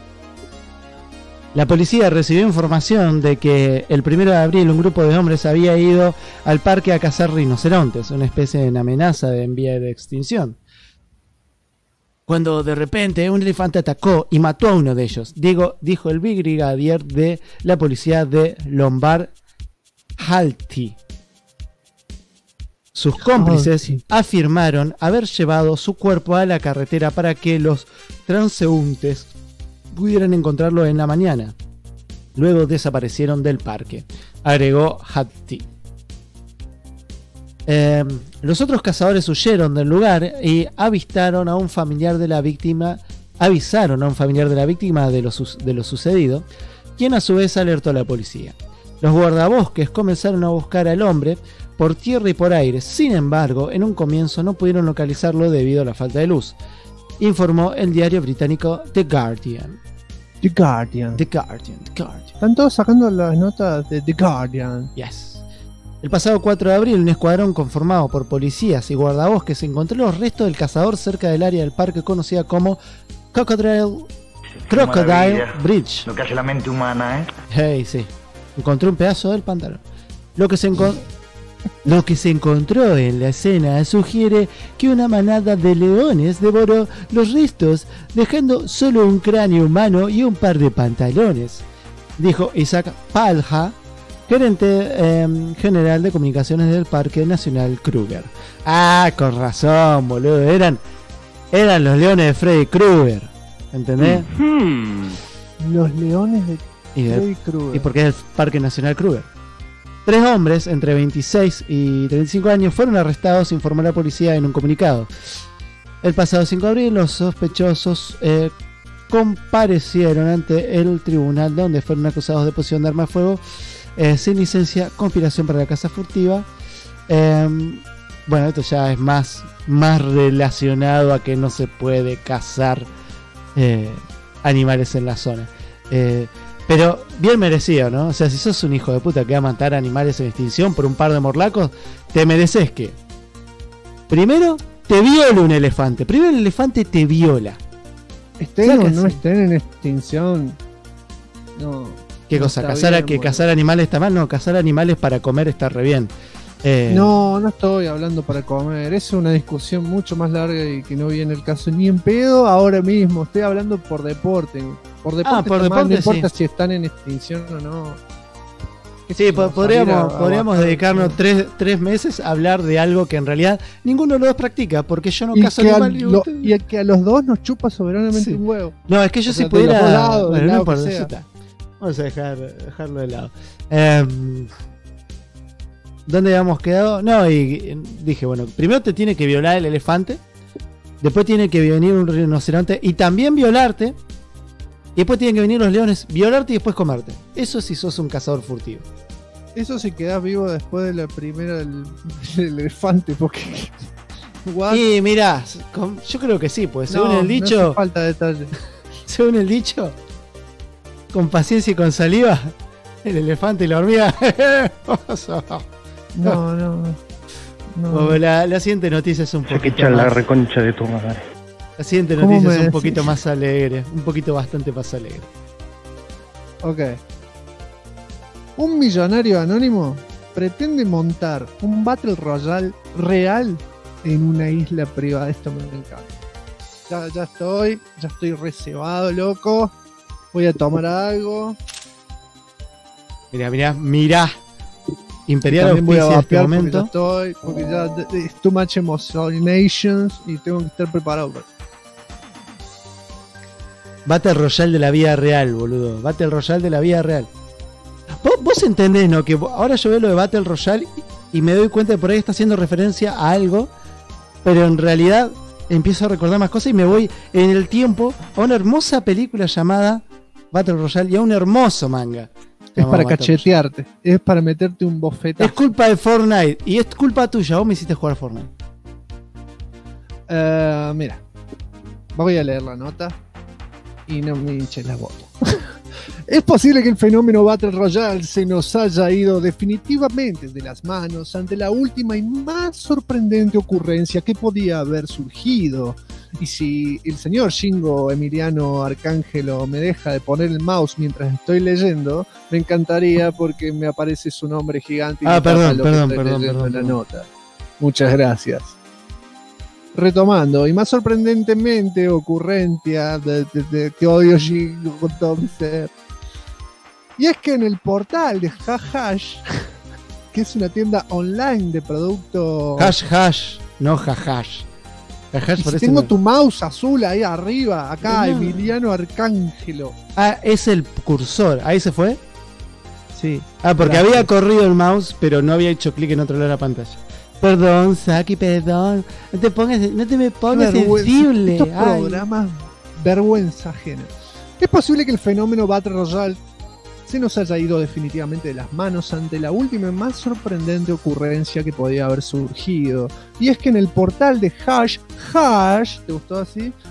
La policía recibió información de que el 1 de abril un grupo de hombres había ido al parque a cazar rinocerontes, una especie de amenaza en vía de extinción. Cuando de repente un elefante atacó y mató a uno de ellos, dijo el brigadier de la policía de Lombard Halti. Sus cómplices afirmaron haber llevado su cuerpo a la carretera para que los transeúntes pudieran encontrarlo en la mañana. Luego desaparecieron del parque, agregó Hattie. Los otros cazadores huyeron del lugar y avisaron a un familiar de la víctima de lo sucedido, quien a su vez alertó a la policía. Los guardabosques comenzaron a buscar al hombre por tierra y por aire. Sin embargo, en un comienzo no pudieron localizarlo debido a la falta de luz, informó el diario británico The Guardian. The Guardian. The Guardian. Están todos sacando las notas de The Guardian. Yes. El pasado 4 de abril, un escuadrón conformado por policías y guardabosques encontró los restos del cazador cerca del área del parque conocida como Crocodile Bridge. Lo que hace la mente humana, ¿eh? Hey, sí. Encontró un pedazo del pantalón. Lo que se encontró en la escena sugiere que una manada de leones devoró los restos, dejando solo un cráneo humano y un par de pantalones, dijo Isaac Palha, gerente general de comunicaciones del Parque Nacional Kruger. Ah, con razón, boludo. Eran los leones de Freddy Krueger. ¿Entendés? Los leones de Freddy Krueger. Y porque es el Parque Nacional Kruger. 3 hombres entre 26 y 35 años fueron arrestados, informó la policía en un comunicado. El pasado 5 de abril, los sospechosos comparecieron ante el tribunal, donde fueron acusados de posesión de arma de fuego sin licencia, conspiración para la caza furtiva. Bueno, esto ya es más relacionado a que no se puede cazar animales en la zona. Pero bien merecido, ¿no? O sea, si sos un hijo de puta que va a matar animales en extinción por un par de morlacos, te mereces que primero te viole un elefante. Primero el elefante te viola. Estén o no estén en extinción. No. ¿Qué cosa? ¿Cazar animales está mal? No, cazar animales para comer está re bien. No estoy hablando para comer. Es una discusión mucho más larga y que no viene el caso ni en pedo ahora mismo. Estoy hablando por deporte. Por deporte, no importa si están en extinción o no. Sí, podríamos dedicarnos 3 meses a hablar de algo que en realidad ninguno de los dos practica, porque yo no cazo animales. Y el que a los dos nos chupa soberanamente un huevo. No, es que yo si pudiera... Bueno, no importa, vamos a dejarlo de lado. ¿Dónde habíamos quedado? No, y dije, bueno, primero te tiene que violar el elefante, después tiene que venir un rinoceronte y también violarte, y después tienen que venir los leones, violarte y después comerte. Eso si sos un cazador furtivo. Eso si quedás vivo después de la primera del elefante, porque... Y mirá, yo creo que sí, pues según el dicho... No hace falta detalle. Según el dicho, con paciencia y con saliva, el elefante y la hormiga... No. La siguiente noticia es un poquito más... la reconcha de tu madre. La siguiente noticia es un poquito más alegre. Un poquito bastante más alegre. Ok. Un millonario anónimo pretende montar un Battle Royale real en una isla privada. Esto me encanta. Ya estoy reservado, loco. Voy a tomar algo. Mirá. Imperial auspicia en este momento. Porque ya es too much emotions y tengo que estar preparado. Battle Royale de la vida real, boludo. Battle Royale de la vida real. Vos entendés, ¿no? Que ahora yo veo lo de Battle Royale y me doy cuenta de por ahí está haciendo referencia a algo, pero en realidad empiezo a recordar más cosas y me voy en el tiempo a una hermosa película llamada Battle Royale y a un hermoso manga. Es para cachetearte, es para meterte un bofetazo. Es culpa de Fortnite y es culpa tuya, vos me hiciste jugar Fortnite. Mira, voy a leer la nota y no me hinches la bola. Es posible que el fenómeno Battle Royale se nos haya ido definitivamente de las manos ante la última y más sorprendente ocurrencia que podía haber surgido. Y si el señor Shingo Emiliano Arcángelo me deja de poner el mouse mientras estoy leyendo, me encantaría porque me aparece su nombre gigante y perdón. La nota. Muchas gracias. Retomando, y más sorprendentemente ocurrencia de que odio Shingo con todo mi ser. Y es que en el portal de Hash, que es una tienda online de productos... Hash, no Hash. Si tengo tu mouse azul ahí arriba, acá, no. Emiliano Arcángelo. Es el cursor, ¿ahí se fue? Sí. Porque había corrido el mouse, pero no había hecho clic en otro lado de la pantalla. Perdón, Saki, perdón. No te me pongas sensible. Estos programas, vergüenza ajena. Es posible que el fenómeno Battle Royale se nos haya ido definitivamente de las manos ante la última y más sorprendente ocurrencia que podía haber surgido. Y es que en el portal de Hash, ¿te gustó así?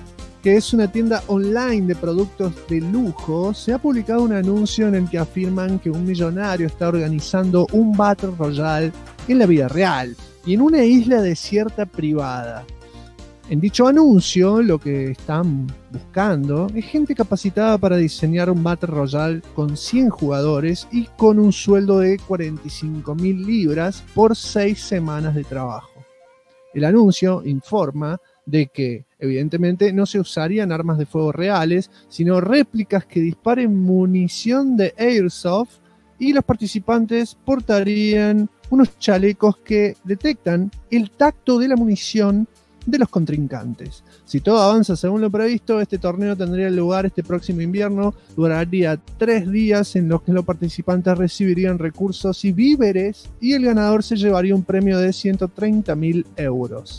que es una tienda online de productos de lujo, se ha publicado un anuncio en el que afirman que un millonario está organizando un Battle Royale en la vida real y en una isla desierta privada. En dicho anuncio, lo que están buscando es gente capacitada para diseñar un Battle Royale con 100 jugadores y con un sueldo de 45.000 libras por 6 semanas de trabajo. El anuncio informa de que, evidentemente, no se usarían armas de fuego reales, sino réplicas que disparen munición de Airsoft, y los participantes portarían unos chalecos que detectan el tacto de la munición de los contrincantes. Si todo avanza según lo previsto, este torneo tendría lugar este próximo invierno, duraría 3 días en los que los participantes recibirían recursos y víveres, y el ganador se llevaría un premio de 130.000 euros.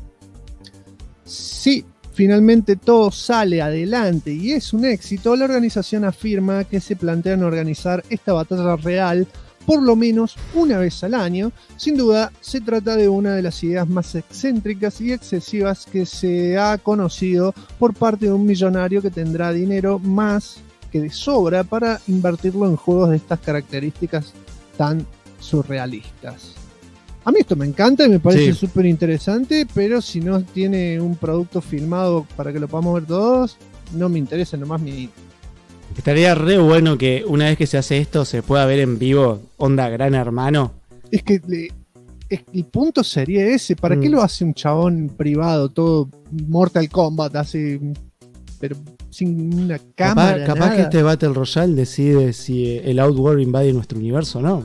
Si finalmente todo sale adelante y es un éxito, la organización afirma que se plantean organizar esta batalla real por lo menos una vez al año. Sin duda, se trata de una de las ideas más excéntricas y excesivas que se ha conocido por parte de un millonario que tendrá dinero más que de sobra para invertirlo en juegos de estas características tan surrealistas. A mí esto me encanta y me parece súper interesante, pero si no tiene un producto filmado para que lo podamos ver todos, no me interesa nomás mi... Estaría re bueno que una vez que se hace esto se pueda ver en vivo, onda Gran Hermano. Es que el punto sería ese. ¿Para qué lo hace un chabón privado, todo Mortal Kombat, así, pero sin una cámara? Capaz que este Battle Royale decide si el Outworld invade nuestro universo o no.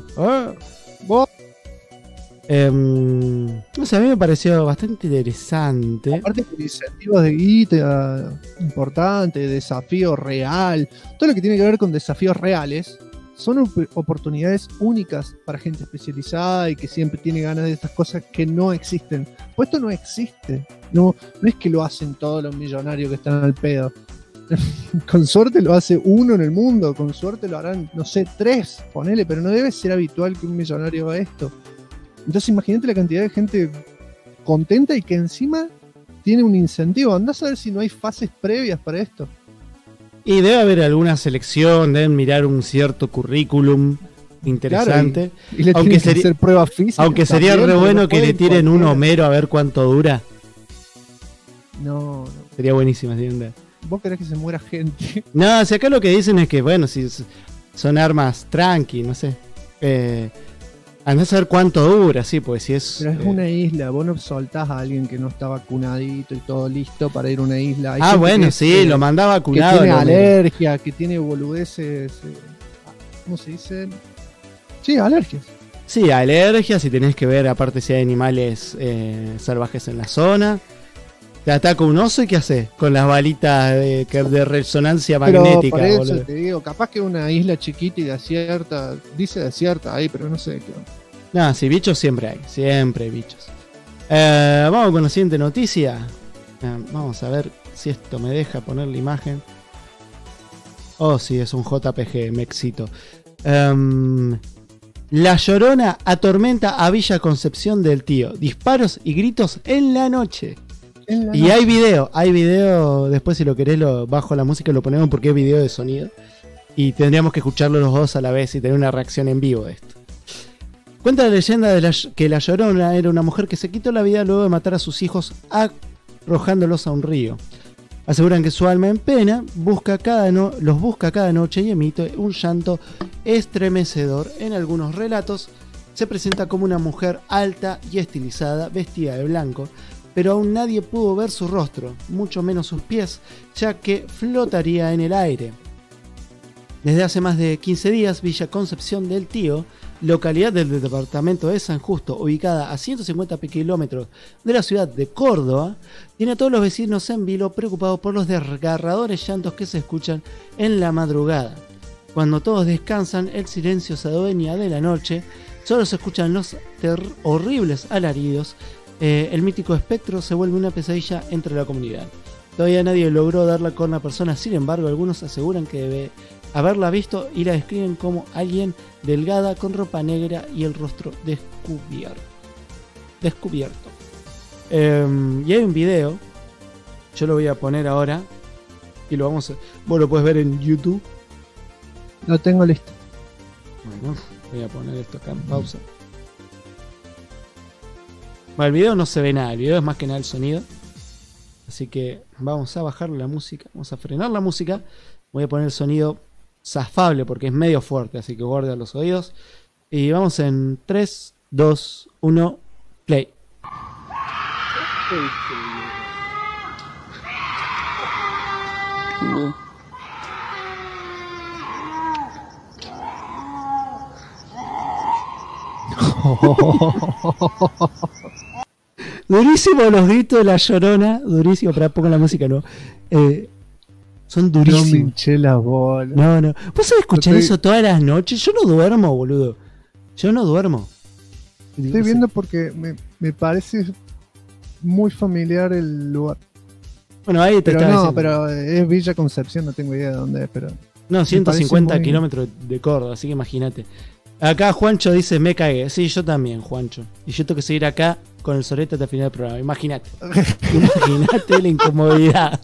No sé, a mí me pareció bastante interesante. Aparte con incentivos de guita importante, desafío real, todo lo que tiene que ver con desafíos reales son oportunidades únicas para gente especializada y que siempre tiene ganas de estas cosas que no existen. Pues esto no existe, no es que lo hacen todos los millonarios que están al pedo. Con suerte lo hace uno en el mundo, con suerte lo harán, no sé, 3, ponele, pero no debe ser habitual que un millonario haga esto. Entonces imagínate la cantidad de gente contenta y que encima tiene un incentivo. Andá a saber si no hay fases previas para esto. Y debe haber alguna selección, deben mirar un cierto currículum interesante. Claro, y le tienen que hacer pruebas físicas. Aunque sería re bueno que le tiren un Homero a ver cuánto dura. No. Sería buenísima, ¿sí? ¿Vos querés que se muera gente? No, si acá lo que dicen es que, bueno, si son armas tranqui, no sé. Andá a saber cuánto dura, sí, pues si es... Pero es una isla, vos no soltás a alguien que no está vacunadito y todo listo para ir a una isla. Hay bueno, sí, lo mandá vacunado. Que tiene alergia, que tiene boludeces... ¿Cómo se dice? Sí, alergias. Sí, alergias, y tenés que ver aparte si hay animales salvajes en la zona. Te ataca un oso y ¿qué haces? Con las balitas de resonancia magnética. Pero por eso boludo. te digo, capaz que una isla chiquita y desierta, dice desierta ahí, pero no sé qué. No, sí, bichos siempre hay bichos. Vamos con la siguiente noticia. Vamos a ver si esto me deja poner la imagen. Oh, sí, es un JPG, me excito. La Llorona atormenta a Villa Concepción del Tío. Disparos y gritos en la noche. Y hay video, después si lo querés bajo la música lo ponemos porque es video de sonido. Y tendríamos que escucharlo los dos a la vez y tener una reacción en vivo de esto. Cuenta la leyenda de que la Llorona era una mujer que se quitó la vida luego de matar a sus hijos arrojándolos a un río. Aseguran que su alma en pena los busca cada noche y emite un llanto estremecedor. En algunos relatos se presenta como una mujer alta y estilizada, vestida de blanco, pero aún nadie pudo ver su rostro, mucho menos sus pies, ya que flotaría en el aire. Desde hace más de 15 días, Villa Concepción del Tío, localidad del departamento de San Justo, ubicada a 150 kilómetros de la ciudad de Córdoba, tiene a todos los vecinos en vilo preocupados por los desgarradores llantos que se escuchan en la madrugada. Cuando todos descansan, el silencio se adueña de la noche, solo se escuchan los horribles alaridos. El mítico espectro se vuelve una pesadilla entre la comunidad. Todavía nadie logró darla con la persona, sin embargo, algunos aseguran que debe haberla visto y la describen como alguien delgada con ropa negra y el rostro descubierto. Y hay un video Yo lo voy a poner ahora. Y lo vamos a... Vos lo puedes ver en YouTube. Lo tengo listo. Bueno, voy a poner esto acá en pausa. Bueno, el video no se ve nada. El video es más que nada el sonido. Así que vamos a bajar la música. Vamos a frenar la música. Voy a poner el sonido zafable porque es medio fuerte. Así que guarda los oídos. Y vamos en 3, 2, 1, play. Durísimo los gritos de la Llorona. Durísimo, pero pongo la música, no. Son durísimos. No me hinché la bola. No. ¿Vos sabés escuchar eso todas las noches? Yo no duermo, boludo. Yo no duermo. Estoy viendo porque me parece muy familiar el lugar. Bueno, ahí te está diciendo. Pero es Villa Concepción, no tengo idea de dónde es, pero... No, 150 kilómetros de Córdoba, así que imagínate. Acá Juancho dice, me cagué. Sí, yo también, Juancho. Y yo tengo que seguir acá con el sorete hasta el final del programa. Imagínate. Imagínate la incomodidad.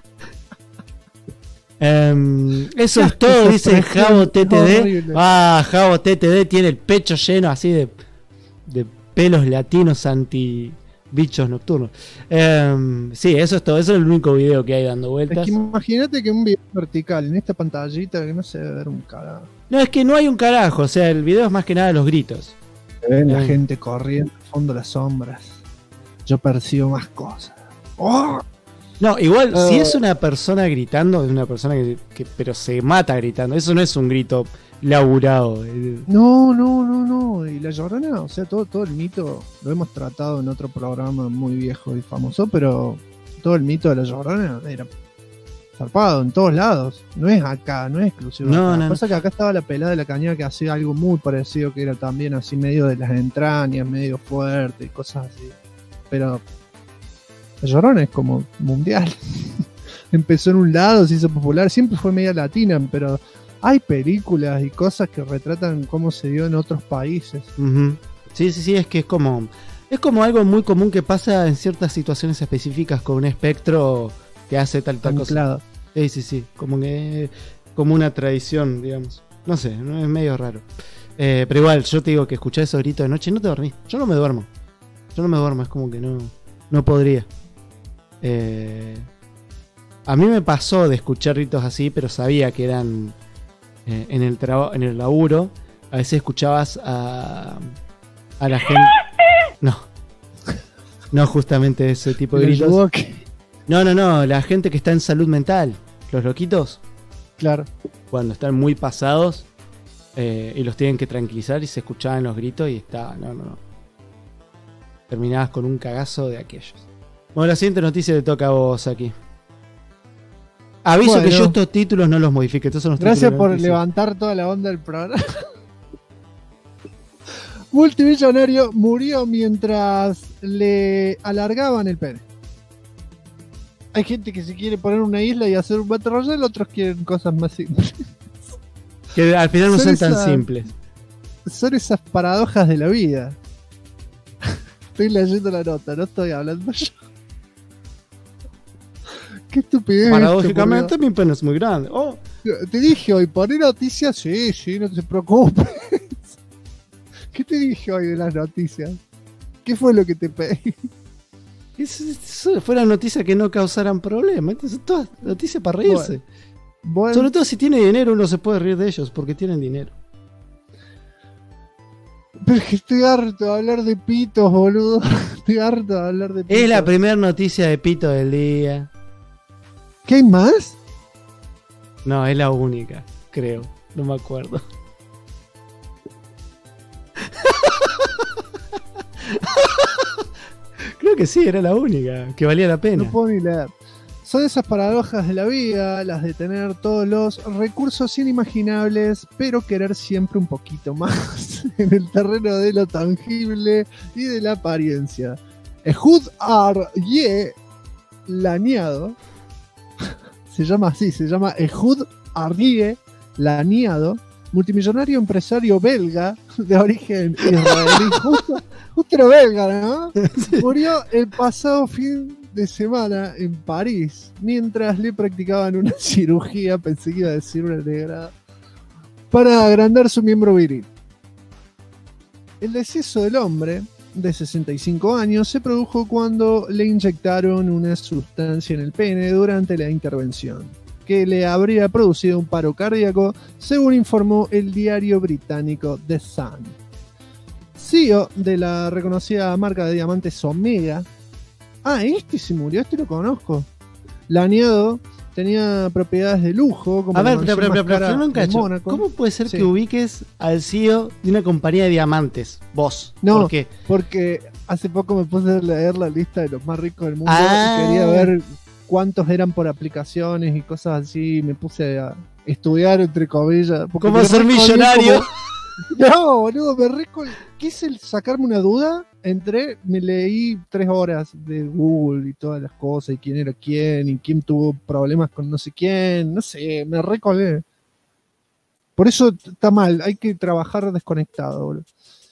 Eso es todo, dice Javo TTD. Javo TTD tiene el pecho lleno así de pelos latinos anti bichos nocturnos. Sí, eso es todo. Eso es el único video que hay dando vueltas. Es que imagínate que un video vertical en esta pantallita que no se debe ver un carajo. No, es que no hay un carajo. O sea, el video es más que nada los gritos. Se ven la gente corriendo al fondo de las sombras. Yo percibo más cosas. ¡Oh! No, igual, si es una persona gritando, es una persona que pero se mata gritando. Eso no es un grito laburado. No. Y la Llorona, o sea, todo el mito lo hemos tratado en otro programa muy viejo y famoso, pero todo el mito de la Llorona era zarpado en todos lados. No es acá, no es exclusivo. No. Pasa que acá estaba la pelada de la cañada que hacía algo muy parecido, que era también así medio de las entrañas, medio fuerte y cosas así. Pero la Llorona es como mundial. Empezó en un lado, se hizo popular, siempre fue media latina, pero hay películas y cosas que retratan cómo se dio en otros países. Uh-huh. Sí, es que es como algo muy común que pasa en ciertas situaciones específicas con un espectro que hace tal cosa. Sí, como una tradición, digamos. No sé, no es medio raro. Pero igual, yo te digo que escuchar esos gritos de noche no te dormís. Yo no me duermo, es como que no podría. A mí me pasó de escuchar gritos así, pero sabía que eran en el laburo. A veces escuchabas a la gente. No, justamente ese tipo de gritos. No, la gente que está en salud mental, los loquitos. Claro. Cuando están muy pasados y los tienen que tranquilizar y se escuchaban los gritos y estaba, no. Terminabas con un cagazo de aquellos. Bueno, la siguiente noticia te toca a vos aquí. Aviso que yo estos títulos no los modifique. Gracias por levantar toda la onda del programa. Multimillonario murió mientras le alargaban el pene. Hay gente que se quiere poner una isla y hacer un Battle Royale, otros quieren cosas más simples. Que al final no son tan simples. Son esas paradojas de la vida. Estoy leyendo la nota, no estoy hablando yo. Qué estupidez. Paradójicamente mi pene es muy grande. Oh. Te dije hoy, poné noticias, sí, no te preocupes. ¿Qué te dije hoy de las noticias? ¿Qué fue lo que te pedí? Eso fueran noticias que no causaran problemas. Entonces, todas noticias para reírse. Bueno. Sobre todo si tiene dinero, uno se puede reír de ellos porque tienen dinero. Pero es que estoy harto de hablar de pitos, boludo. Estoy harto de hablar de pitos. Es la primera noticia de pito del día. ¿Qué hay más? No, es la única, creo. No me acuerdo. Creo que sí, era la única, que valía la pena. No puedo ni leer. Son esas paradojas de la vida, las de tener todos los recursos inimaginables, pero querer siempre un poquito más en el terreno de lo tangible y de la apariencia. Ehud Aryeh Laniado, se llama Ehud Aryeh Laniado, multimillonario empresario belga de origen israelí, justo era belga, ¿no? Sí. Murió el pasado fin de semana en París, mientras le practicaban una cirugía, pensé que iba a decir una negrada, para agrandar su miembro viril. El deceso del hombre, de 65 años, se produjo cuando le inyectaron una sustancia en el pene durante la intervención, que le habría producido un paro cardíaco, según informó el diario británico The Sun. CEO de la reconocida marca de diamantes Omega. Este se murió, este lo conozco. Laneado tenía propiedades de lujo. Como a ver, pero nunca Mónaco. ¿Cómo puede ser que ubiques al CEO de una compañía de diamantes? Vos. No, ¿por qué? Porque hace poco me puse a leer la lista de los más ricos del mundo y quería ver cuántos eran por aplicaciones y cosas así. Me puse a estudiar, entre comillas. ¿Cómo ser millonario? No, boludo, quise sacarme una duda. Me leí 3 horas de Google y todas las cosas, y quién era quién, y quién tuvo problemas con no sé quién, no sé, me recolé. Por eso está mal, hay que trabajar desconectado, boludo.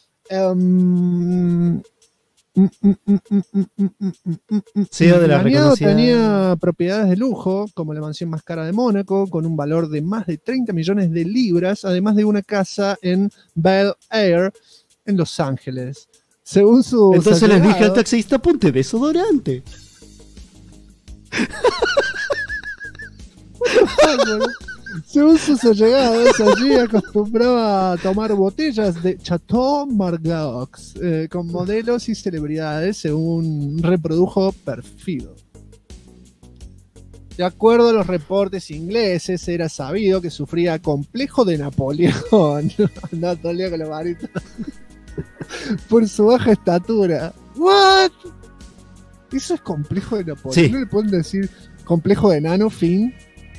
CEO de la reconocida... tenía propiedades de lujo, como la mansión más cara de Mónaco, con un valor de más de 30 millones de libras, además de una casa en Bel Air, en Los Ángeles. Según su... Entonces les dije al taxista, ponte desodorante. Según sus allegados, allí acostumbraba a tomar botellas de Chateau Margaux con modelos y celebridades, según reprodujo Perfido. De acuerdo a los reportes ingleses, era sabido que sufría complejo de Napoleón. Napoleón con los maritos. Por su baja estatura. ¿What? Eso es complejo de Napoleón. Sí. ¿No le pueden decir complejo de enano, fin?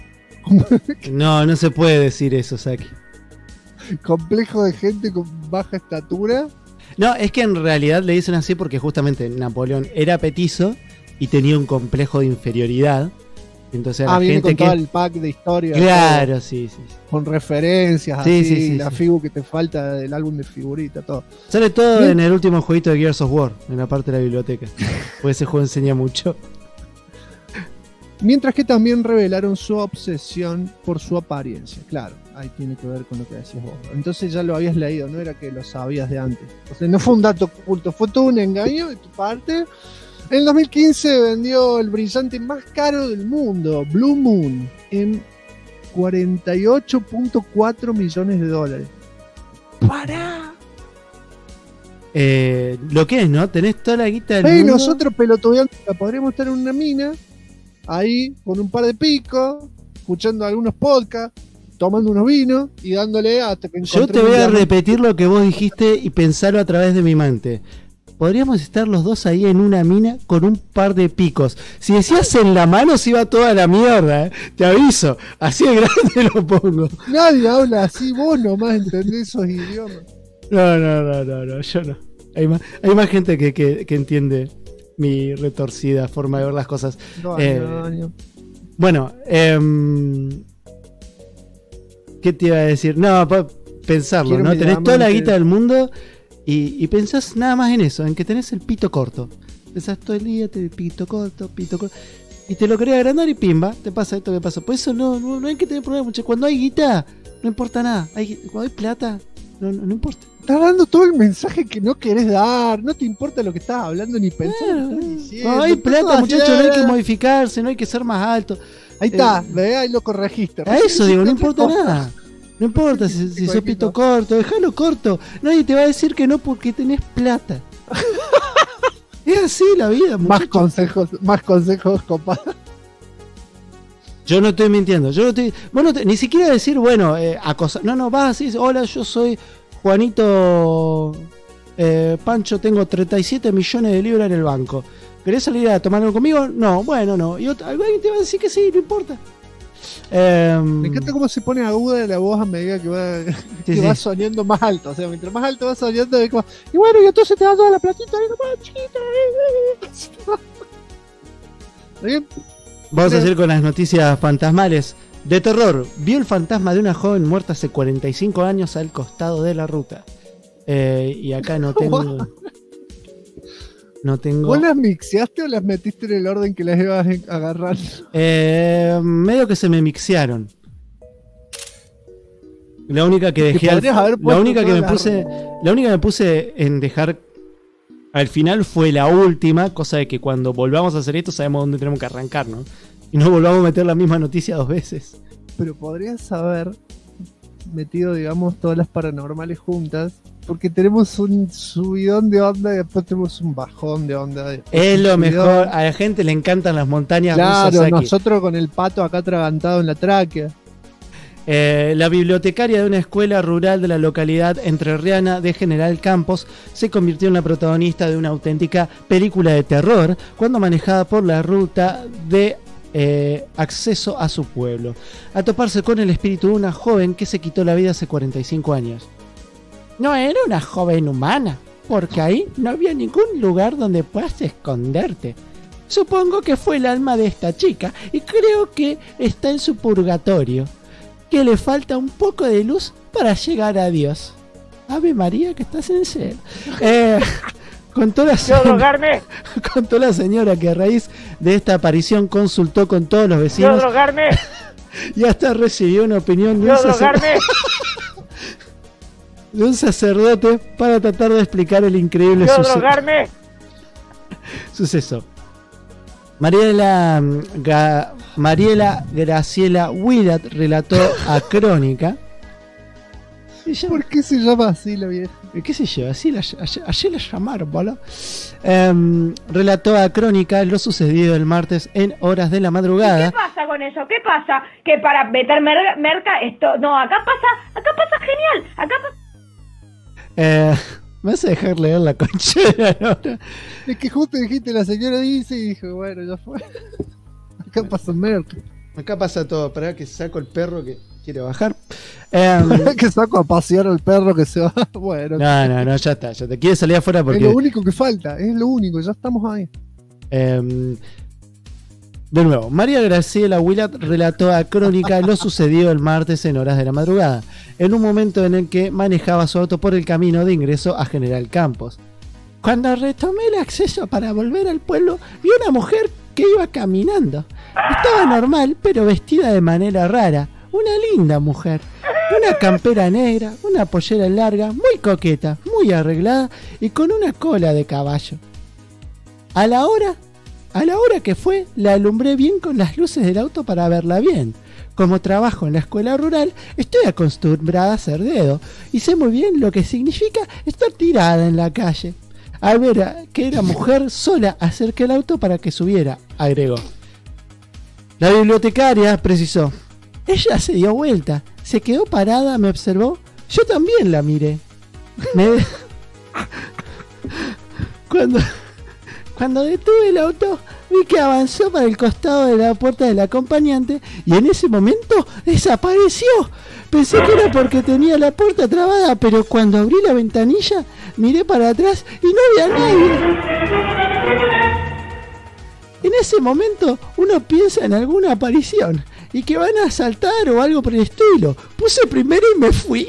No se puede decir eso, Saki. Complejo de gente con baja estatura. No, es que en realidad le dicen así porque justamente Napoleón era petizo y tenía un complejo de inferioridad. Entonces la viene gente con que... todo el pack de historia. Claro, todo, sí. Con referencias, Sí, así, sí, la sí. figu que te falta del álbum de figurita, todo. Sale todo Bien. en el último jueguito de Gears of War, en la parte de la biblioteca. Porque ese juego enseña mucho. Mientras que también revelaron su obsesión por su apariencia. Claro, ahí tiene que ver con lo que decías vos. Entonces ya lo habías leído, no era que lo sabías de antes. O sea, no fue un dato oculto, fue todo un engaño de tu parte. En 2015 vendió el brillante más caro del mundo, Blue Moon, en $48.4 millones. ¡Pará! Lo que es, ¿no? Tenés toda la guita del mundo. Nosotros pelotudeando, podríamos estar en una mina, ahí, con un par de picos, escuchando algunos podcasts, tomando unos vinos y dándole hasta que Yo te voy a repetir lo que vos dijiste y pensarlo a través de mi mente. Podríamos estar los dos ahí en una mina con un par de picos. Si decías en la mano se iba toda la mierda, te aviso. Así de grande lo pongo. Nadie habla así, vos nomás entendés esos idiomas. No, yo no. Hay más gente que entiende mi retorcida forma de ver las cosas. No. Bueno, ¿qué te iba a decir? No, pensarlo, ¿no? Tenés toda la guita del mundo y pensás nada más en eso, en que tenés el pito corto. Pensás todo el día, pito corto. Y te lo querés agrandar y pimba, te pasa esto que pasa. Por eso no hay que tener problemas, muchachos. Cuando hay guita, no importa nada. Cuando hay plata, no importa. Estás dando todo el mensaje que no querés dar, no te importa lo que estás hablando ni pensar lo que estás diciendo. Cuando hay plata, muchachos, no hay que modificarse, no hay que ser más alto. Ahí está, ahí lo corregiste. A eso digo, no importa nada. No importa si sos pito corto, déjalo corto. Nadie te va a decir que no porque tenés plata. Es así la vida, muchachos. Más consejos, compadre. Yo no estoy mintiendo. Ni siquiera decir, bueno, acosar. No, vas así, hola, yo soy Juanito Pancho, tengo 37 millones de libras en el banco. ¿Querés salir a tomar algo conmigo? No, bueno, no. Y alguien te va a decir que sí, no importa. Me encanta cómo se pone aguda la voz a medida que va soniendo más alto. O sea, mientras más alto va soniendo, y bueno, y entonces te da toda la platita ahí nomás, chiquita. ¿Está bien? Vamos a seguir con las noticias fantasmales. De terror, vio el fantasma de una joven muerta hace 45 años al costado de la ruta. Y acá no tengo... No tengo. ¿Vos las mixeaste o las metiste en el orden que las ibas agarrando? Medio que se me mixearon. La única que dejé la única que me puse en dejar al final fue la última, cosa de que cuando volvamos a hacer esto sabemos dónde tenemos que arrancar, ¿no? Y no volvamos a meter la misma noticia 2 veces. Pero podrías haber metido, digamos, todas las paranormales juntas, porque tenemos un subidón de onda y después tenemos un bajón de onda. Es lo mejor, a la gente le encantan las montañas rusas. Claro, nosotros con el pato acá atragantado en la tráquea. La bibliotecaria de una escuela rural de la localidad entrerriana de General Campos se convirtió en la protagonista de una auténtica película de terror cuando manejaba por la ruta de acceso a su pueblo, a toparse con el espíritu de una joven que se quitó la vida hace 45 años. No era una joven humana, porque ahí no había ningún lugar donde puedas esconderte. Supongo que fue el alma de esta chica y creo que está en su purgatorio, que le falta un poco de luz para llegar a Dios. Ave María, que estás en el cielo. Contó la señora que a raíz de esta aparición consultó con todos los vecinos y hasta recibió una opinión de un sacerdote para tratar de explicar el increíble suceso. Mariela Graciela Willard relató a Crónica. ¿Por qué se llama así la vieja? ¿Qué sé yo? Así la llamaron, ¿vale? Relató a Crónica lo sucedido el martes en horas de la madrugada. ¿Qué pasa con eso? ¿Qué pasa? Que para meter merca esto... No, acá pasa genial. Acá pasa... ¿Me vas a dejar leer la conchera ahora? Es que justo dijiste, la señora dice, y dije, bueno, ya fue. Acá pasa merca. Acá pasa todo. Esperá que saco el perro que quiere bajar. Que saco a pasear al perro que se va. Bueno. No, ya está. Quiere salir afuera porque... Es lo único que falta, es lo único, ya estamos ahí. De nuevo, María Graciela Willard relató a Crónica lo sucedido el martes en horas de la madrugada, en un momento en el que manejaba su auto por el camino de ingreso a General Campos. Cuando retomé el acceso para volver al pueblo, vi una mujer que iba caminando. Estaba normal, pero vestida de manera rara. Una linda mujer. Una campera negra, una pollera larga, muy coqueta, muy arreglada y con una cola de caballo. A la hora que fue, la alumbré bien con las luces del auto para verla bien. Como trabajo en la escuela rural, estoy acostumbrada a ser dedo y sé muy bien lo que significa estar tirada en la calle. Al ver que era mujer sola, acerqué el auto para que subiera, agregó. La bibliotecaria precisó. Ella se dio vuelta, se quedó parada, me observó. Yo también la miré. Cuando detuve el auto, vi que avanzó para el costado de la puerta del acompañante y en ese momento desapareció. Pensé que era porque tenía la puerta trabada, pero cuando abrí la ventanilla, miré para atrás y no había nadie. En ese momento, uno piensa en alguna aparición y que van a asaltar o algo por el estilo. Puse primero y me fui.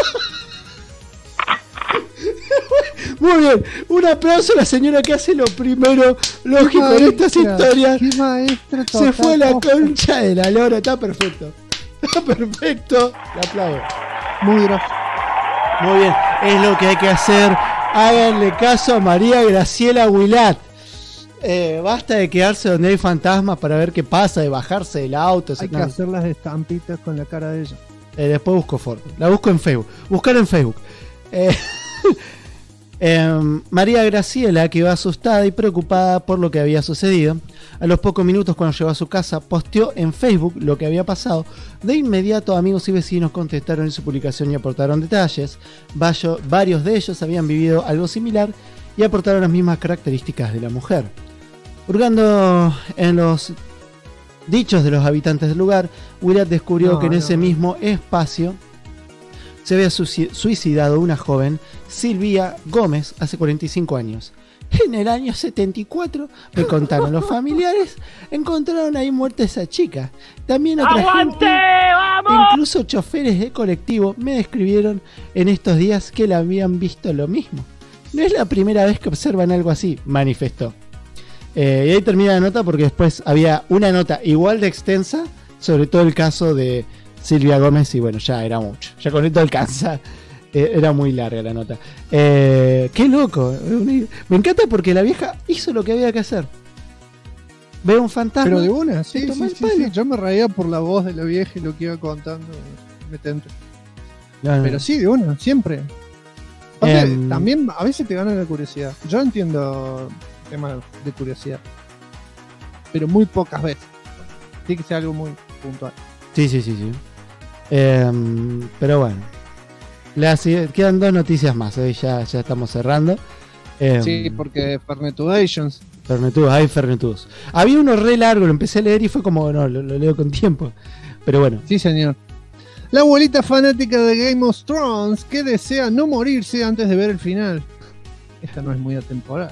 Muy bien, un aplauso a la señora que hace lo primero lógico en estas historias. Se fue a la concha de la lora, está perfecto. Está perfecto, le aplaudo. Muy gracioso. Muy bien, es lo que hay que hacer. Háganle caso a María Graciela Willard. Basta de quedarse donde hay fantasmas para ver qué pasa, de bajarse del auto. Hay que hacer las estampitas con la cara de ella. Después busco foto. La busco en Facebook. Buscar en Facebook. María Graciela quedó asustada y preocupada por lo que había sucedido. A los pocos minutos, cuando llegó a su casa, posteó en Facebook lo que había pasado. De inmediato, amigos y vecinos contestaron en su publicación y aportaron detalles. Varios de ellos habían vivido algo similar y aportaron las mismas características de la mujer. Hurgando en los dichos de los habitantes del lugar, Willard descubrió que en ese mismo espacio se había suicidado una joven, Silvia Gómez, hace 45 años. En el año 74, me contaron los familiares, encontraron ahí muerta esa chica. También otra gente, incluso choferes de colectivo, me describieron en estos días que la habían visto lo mismo. No es la primera vez que observan algo así, manifestó. Y ahí termina la nota porque después había una nota igual de extensa sobre todo el caso de Silvia Gómez y bueno, ya era mucho. Ya con esto alcanza. Era muy larga la nota. Qué loco. Me encanta porque la vieja hizo lo que había que hacer. Ve un fantasma. Pero de una, sí. Yo me reía por la voz de la vieja y lo que iba contando. Me tenté. No. Pero sí, de una, siempre. También a veces te gana la curiosidad. Yo entiendo el tema de curiosidad, pero muy pocas veces. Tiene que ser algo muy puntual. Sí. Pero bueno, quedan 2 noticias más. Ya estamos cerrando. Sí, porque Fernetudations. Hay Fernetudos. Había uno re largo, lo empecé a leer y fue como, no, lo leo con tiempo. Pero bueno. Sí, señor. La abuelita fanática de Game of Thrones que desea no morirse antes de ver el final. Esta no es muy atemporal.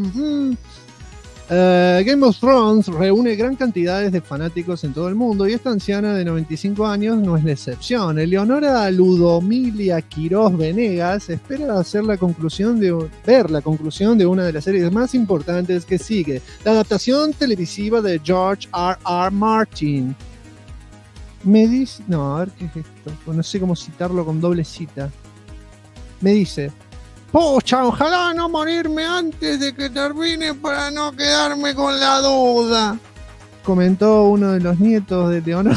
Game of Thrones reúne gran cantidad de fanáticos en todo el mundo y esta anciana de 95 años no es la excepción. Eleonora Ludomilia Quiroz Venegas espera ver la conclusión de una de las series más importantes que sigue, la adaptación televisiva de George R.R. Martin. Me dice... No, a ver qué es esto. No sé cómo citarlo con doble cita. Me dice... Pucha, ojalá no morirme antes de que termine para no quedarme con la duda. Comentó uno de los nietos de Leonora.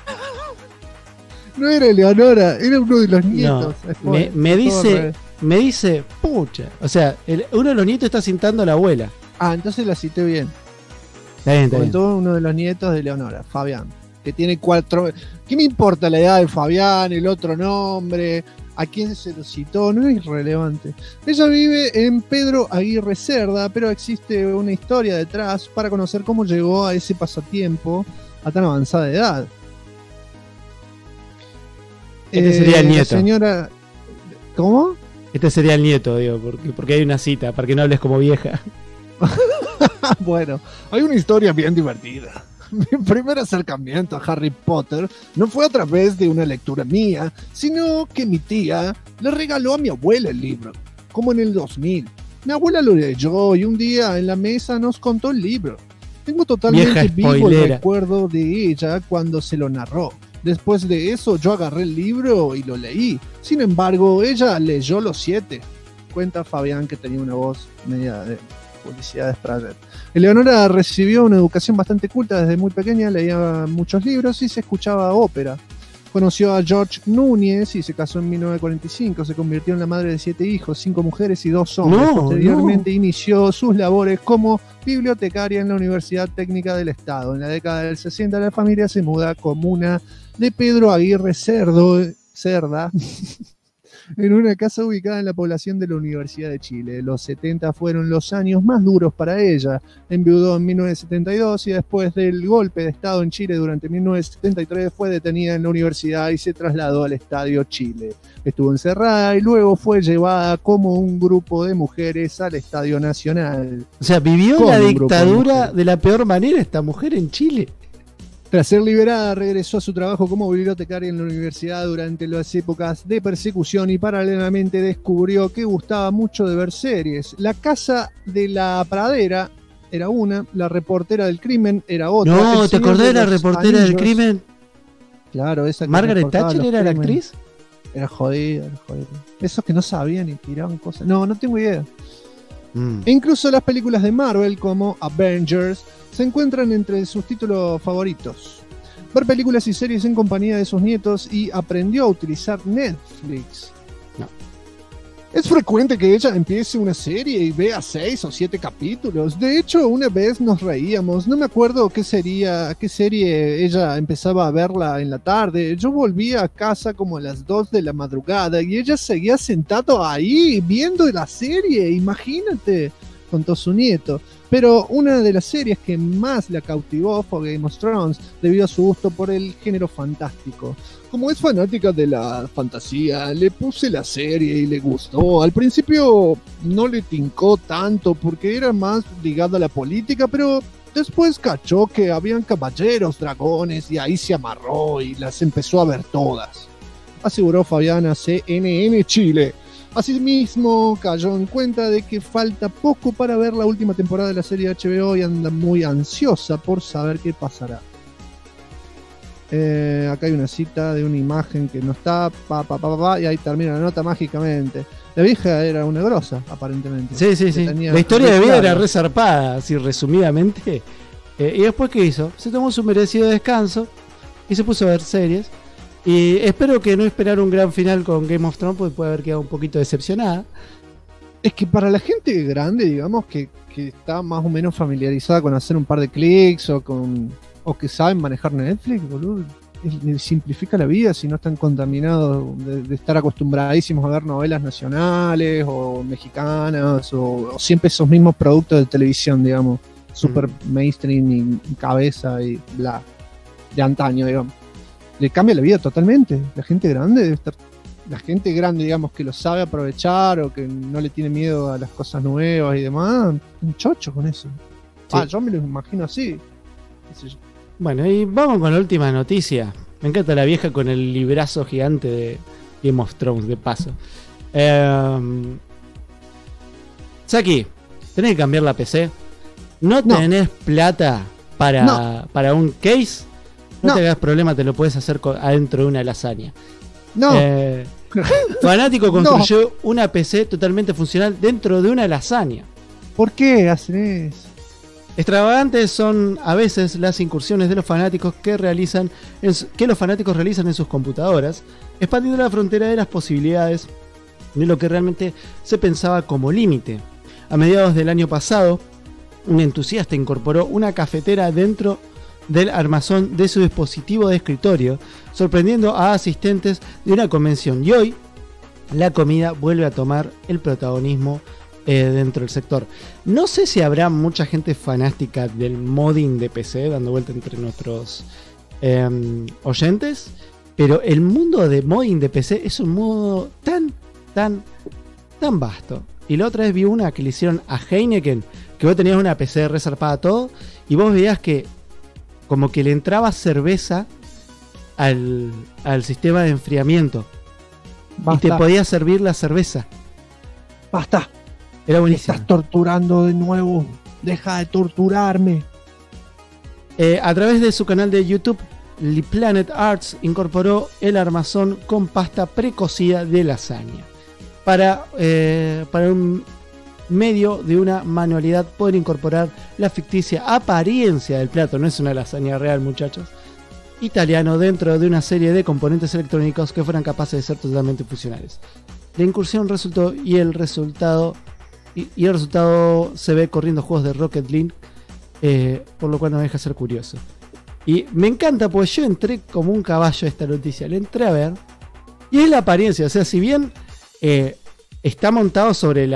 No era Leonora, era uno de los nietos. No, me dice, pucha. O sea, uno de los nietos está citando a la abuela. Ah, entonces la cité bien. Está bien. Comentó uno de los nietos de Leonora, Fabián. Que tiene 4... ¿Qué me importa la edad de Fabián, el otro nombre? ¿A quién se lo citó? No es irrelevante. Ella vive en Pedro Aguirre Cerda, pero existe una historia detrás para conocer cómo llegó a ese pasatiempo a tan avanzada edad. Este sería el nieto. Señora... ¿Cómo? Este sería el nieto, digo, porque hay una cita, para que no hables como vieja. Bueno, hay una historia bien divertida. Mi primer acercamiento a Harry Potter no fue a través de una lectura mía, sino que mi tía le regaló a mi abuela el libro, como en el 2000. Mi abuela lo leyó y un día en la mesa nos contó el libro. Tengo totalmente vivo el recuerdo de ella cuando se lo narró. Después de eso yo agarré el libro y lo leí. Sin embargo, ella leyó los 7. Cuenta Fabián, que tenía una voz media de publicidad de Sprayer. Eleonora recibió una educación bastante culta desde muy pequeña, leía muchos libros y se escuchaba ópera. Conoció a George Núñez y se casó en 1945. Se convirtió en la madre de 7 hijos, 5 mujeres y 2 hombres. Posteriormente inició sus labores como bibliotecaria en la Universidad Técnica del Estado. En la década del 60 la familia se muda a comuna de Pedro Aguirre Cerda, en una casa ubicada en la población de la Universidad de Chile. Los 70 fueron los años más duros para ella. Enviudó en 1972 y después del golpe de Estado en Chile durante 1973 fue detenida en la universidad y se trasladó al Estadio Chile. Estuvo encerrada y luego fue llevada como un grupo de mujeres al Estadio Nacional. O sea, vivió la dictadura de la peor manera esta mujer en Chile. Tras ser liberada, regresó a su trabajo como bibliotecaria en la universidad durante las épocas de persecución y paralelamente descubrió que gustaba mucho de ver series. La Casa de la Pradera era una, La Reportera del Crimen era otra. No, ¿te acordás de La Reportera del Crimen? Claro, esa que ¿Margaret Thatcher era la actriz? Era jodida. Esos que no sabían y tiraban cosas. No tengo idea. E incluso las películas de Marvel como Avengers se encuentran entre sus títulos favoritos. Ver películas y series en compañía de sus nietos y aprendió a utilizar Netflix. No. Es frecuente que ella empiece una serie y vea 6 o 7 capítulos. De hecho, una vez nos reíamos. No me acuerdo qué serie ella empezaba a verla en la tarde. Yo volvía a casa como a las 2 de la madrugada y ella seguía sentado ahí viendo la serie. Imagínate, contó su nieto. Pero una de las series que más la cautivó fue Game of Thrones, debido a su gusto por el género fantástico. Como es fanática de la fantasía, le puse la serie y le gustó. Al principio no le tincó tanto porque era más ligada a la política, pero después cachó que habían caballeros, dragones y ahí se amarró y las empezó a ver todas. Aseguró Fabiana CNN Chile. Asimismo, cayó en cuenta de que falta poco para ver la última temporada de la serie de HBO y anda muy ansiosa por saber qué pasará. Acá hay una cita de una imagen que no está, y ahí termina la nota mágicamente. La vieja era una grosa, aparentemente. Sí. La historia de vida era resarpada, así resumidamente. Y después, ¿qué hizo? Se tomó su merecido descanso y se puso a ver series. Y espero que no esperar un gran final con Game of Thrones, porque puede haber quedado un poquito decepcionada. Es que para la gente grande, digamos, que está más o menos familiarizada con hacer un par de clics o que saben manejar Netflix, boludo, les simplifica la vida si no están contaminados de estar acostumbradísimos a ver novelas nacionales o mexicanas o siempre esos mismos productos de televisión, digamos, super mainstream y cabeza y bla, de antaño, digamos. Le cambia la vida totalmente. La gente grande debe estar, la gente grande, digamos, que lo sabe aprovechar o que no le tiene miedo a las cosas nuevas y demás, un chocho con eso. Sí. Yo me lo imagino así. Bueno, y vamos con la última noticia. Me encanta la vieja con el librazo gigante de Game of Thrones, de paso. Saki, tenés que cambiar la PC. ¿No tenés plata para un case? No te hagas problema, te lo puedes hacer adentro de una lasaña. Fanático construyó una PC totalmente funcional dentro de una lasaña. ¿Por qué hacen eso? Extravagantes son a veces las incursiones de los fanáticos que los fanáticos realizan en sus computadoras, expandiendo la frontera de las posibilidades de lo que realmente se pensaba como límite. A mediados del año pasado, un entusiasta incorporó una cafetera dentro del armazón de su dispositivo de escritorio, sorprendiendo a asistentes de una convención, y hoy la comida vuelve a tomar el protagonismo dentro del sector. No sé si habrá mucha gente fanática del modding de PC dando vuelta entre nuestros oyentes, pero el mundo de modding de PC es un mundo tan vasto. Y la otra vez vi una que le hicieron a Heineken, que vos tenías una PC resarpada todo y vos veías que como que le entraba cerveza al sistema de enfriamiento. Basta. Y te podía servir la cerveza. Basta. Era buenísimo. Me estás torturando de nuevo. Deja de torturarme. A través de su canal de YouTube, Planet Arts incorporó el armazón con pasta precocida de lasaña. Para un medio de una manualidad poder incorporar la ficticia apariencia del plato, no es una lasaña real, muchachos, italiano, dentro de una serie de componentes electrónicos que fueran capaces de ser totalmente funcionales. La incursión resultó y el resultado se ve corriendo juegos de Rocket League, por lo cual no deja de ser curioso. Y me encanta, pues yo entré como un caballo a esta noticia, le entré a ver y es la apariencia, o sea, si bien está montado sobre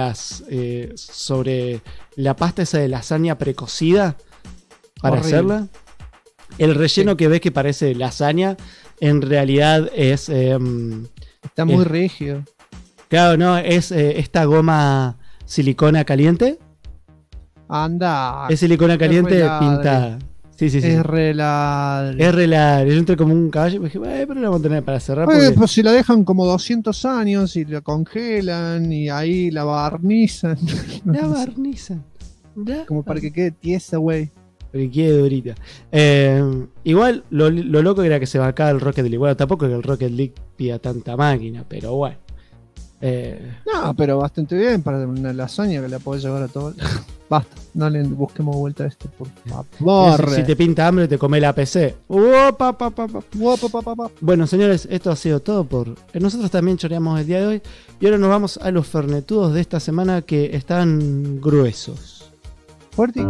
la pasta esa de lasaña precocida para hacerla. El relleno que ves que parece lasaña, en realidad es... está muy rígido. Claro, no, es esta goma silicona caliente. Anda. Es silicona caliente pintada. Sí. Es reladre. Yo entré como un caballo y me dije, pero la vamos a tener para cerrar. Pues si la dejan como 200 años y la congelan y ahí la barnizan. La barnizan. Como para que quede tiesa, güey. Para que quede durita. Igual, lo loco era que se bajaba el Rocket League. Bueno, tampoco que el Rocket League pida tanta máquina, pero bueno. No, pero bastante bien para una lasaña que la podés llevar a todo. Basta, no le busquemos vuelta a esto, por favor. Si te pinta hambre, te come la PC. Bueno, señores, esto ha sido todo por... Nosotros también choreamos el día de hoy. Y ahora nos vamos a los fernetudos de esta semana que están gruesos. Fuerte.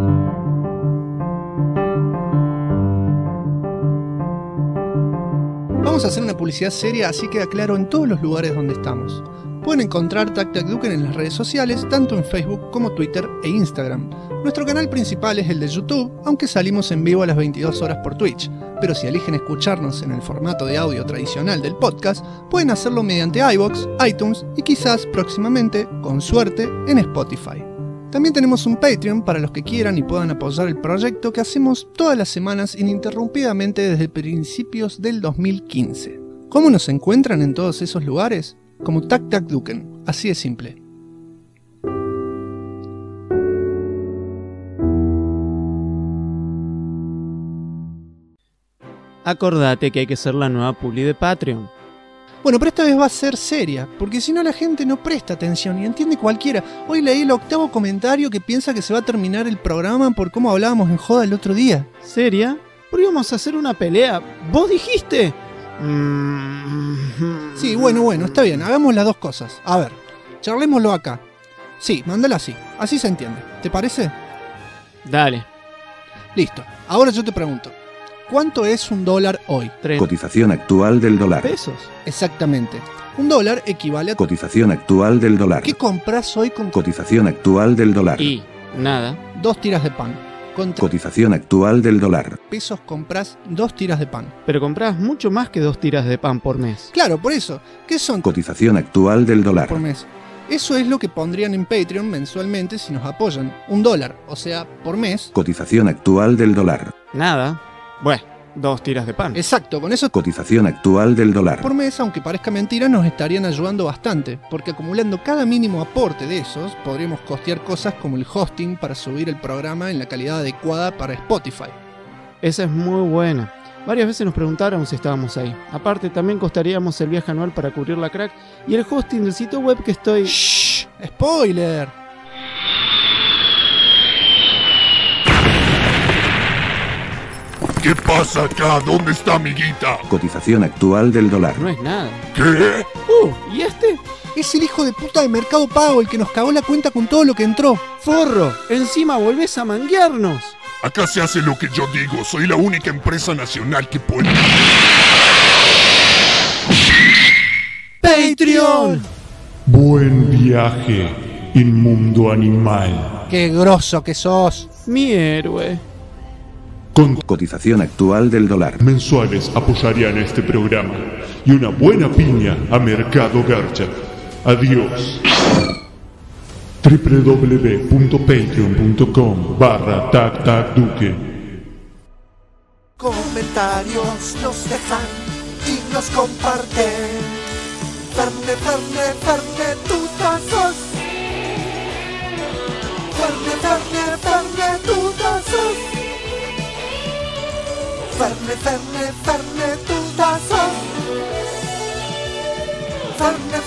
Vamos a hacer una publicidad seria, así queda claro en todos los lugares donde estamos. Pueden encontrar Tac Tac Duken en las redes sociales, tanto en Facebook como Twitter e Instagram. Nuestro canal principal es el de YouTube, aunque salimos en vivo a las 22 horas por Twitch. Pero si eligen escucharnos en el formato de audio tradicional del podcast, pueden hacerlo mediante iVoox, iTunes y quizás próximamente, con suerte, en Spotify. También tenemos un Patreon para los que quieran y puedan apoyar el proyecto que hacemos todas las semanas ininterrumpidamente desde principios del 2015. ¿Cómo nos encuentran en todos esos lugares? Como Tac Tac Duken. Así de simple. Acordate que hay que ser la nueva publi de Patreon. Bueno, pero esta vez va a ser seria, porque si no la gente no presta atención y entiende cualquiera. Hoy leí el 8º comentario que piensa que se va a terminar el programa por cómo hablábamos en joda el otro día. ¿Seria? Pero íbamos a hacer una pelea. ¿Vos dijiste? Sí, bueno, está bien, hagamos las dos cosas. A ver, charlémoslo acá. Sí, mándala así se entiende. ¿Te parece? Dale. Listo, ahora yo te pregunto. ¿Cuánto es $1 hoy? Cotización actual del dólar. ¿Pesos? Exactamente. $1 equivale a... Cotización actual del dólar. ¿Qué compras hoy con... Cotización actual del dólar. Y nada. 2 tiras de pan. Con Cotización actual del dólar. pesos compras 2 tiras de pan. Pero compras mucho más que 2 tiras de pan por mes. Claro, por eso. ¿Qué son? Cotización actual del dólar. Por mes. Eso es lo que pondrían en Patreon mensualmente si nos apoyan. $1, o sea, por mes. Cotización actual del dólar. Nada. Bueno, 2 tiras de pan. Exacto, con eso... Cotización actual del dólar. Por mes, aunque parezca mentira, nos estarían ayudando bastante, porque acumulando cada mínimo aporte de esos, podríamos costear cosas como el hosting para subir el programa en la calidad adecuada para Spotify. Esa es muy buena. Varias veces nos preguntaron si estábamos ahí. Aparte, también costaríamos el viaje anual para cubrir la crack y el hosting del sitio web que estoy... ¡Shh! ¡Spoiler! ¿Qué pasa acá? ¿Dónde está amiguita? Cotización actual del dólar. No es nada. ¿Qué? ¿Y este? Es el hijo de puta de Mercado Pago, el que nos cagó la cuenta con todo lo que entró. ¡Forro! ¡Encima volvés a manguearnos! Acá se hace lo que yo digo. Soy la única empresa nacional que puede... ¡Patreon! Buen viaje, inmundo animal. ¡Qué grosso que sos! Mi héroe. Con cotización actual del dólar. Mensuales apoyarían este programa y una buena piña a Mercado Garcha. Adiós. www.patreon.com/tactacduque. Comentarios nos dejan y nos comparten. Ferne, tutazos. Ferne, tutazos. Ferne, tutazos. Ferne,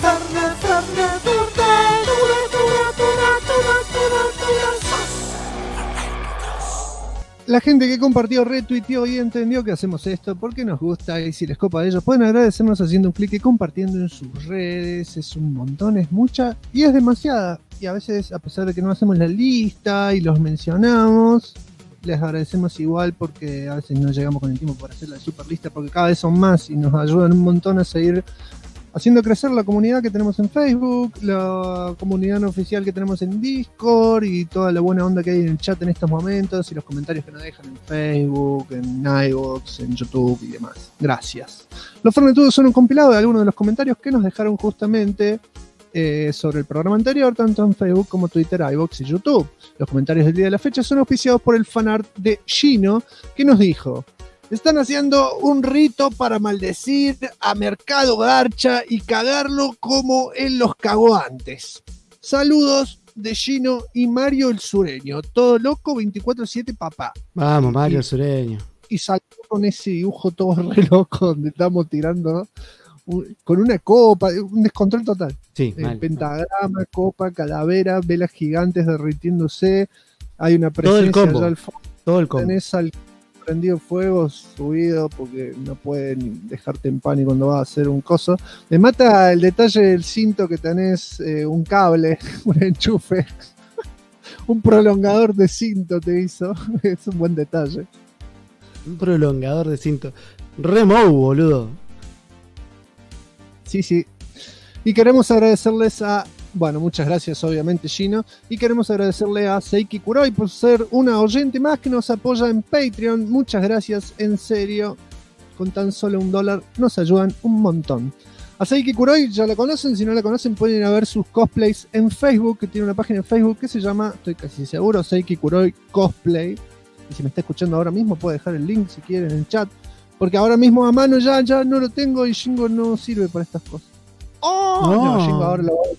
La gente que compartió, retuiteó y entendió que hacemos esto porque nos gusta y si les copa a ellos pueden agradecernos haciendo un clic y compartiendo en sus redes. Es un montón, es mucha y es demasiada. Y a veces, a pesar de que no hacemos la lista y los mencionamos, les agradecemos igual porque a veces no llegamos con el tiempo para hacer la super lista porque cada vez son más y nos ayudan un montón a seguir haciendo crecer la comunidad que tenemos en Facebook, la comunidad no oficial que tenemos en Discord y toda la buena onda que hay en el chat en estos momentos y los comentarios que nos dejan en Facebook, en iVoox, en YouTube y demás. Gracias. Los Fernetudos son un compilado de algunos de los comentarios que nos dejaron justamente sobre el programa anterior, tanto en Facebook como Twitter, iVoox y YouTube. Los comentarios del día de la fecha son auspiciados por el fanart de Gino, que nos dijo: están haciendo un rito para maldecir a Mercado Garcha y cagarlo como él los cagó antes. Saludos de Gino y Mario el Sureño. Todo loco, 24/7 papá. Vamos, Mario el Sureño. Y saltó con ese dibujo todo re loco donde estamos tirando con una copa, un descontrol total. Sí, pentagrama, copa, calavera, velas gigantes derritiéndose. Hay una presencia todo el combo. allá al fondo. Todo el combo. Tenés al prendido fuego, subido, porque no pueden dejarte en pánico cuando vas a hacer un coso. Me mata el detalle del cinto que tenés un cable, un enchufe, un prolongador de cinto te hizo. Es un buen detalle. Un prolongador de cinto. Remou, boludo. Sí. Y queremos agradecerles a... Bueno, muchas gracias obviamente Gino. Y queremos agradecerle a Seiki Kuroi por ser una oyente más que nos apoya en Patreon. Muchas gracias, en serio. Con tan solo $1 nos ayudan un montón. A Seiki Kuroi ya la conocen, si no la conocen pueden ir a ver sus cosplays en Facebook, que tiene una página en Facebook que se llama, estoy casi seguro, Seiki Kuroi Cosplay. Y si me está escuchando ahora mismo puede dejar el link si quiere en el chat. Porque ahora mismo a mano ya no lo tengo y Jingo no sirve para estas cosas. No, Jingo ahora lo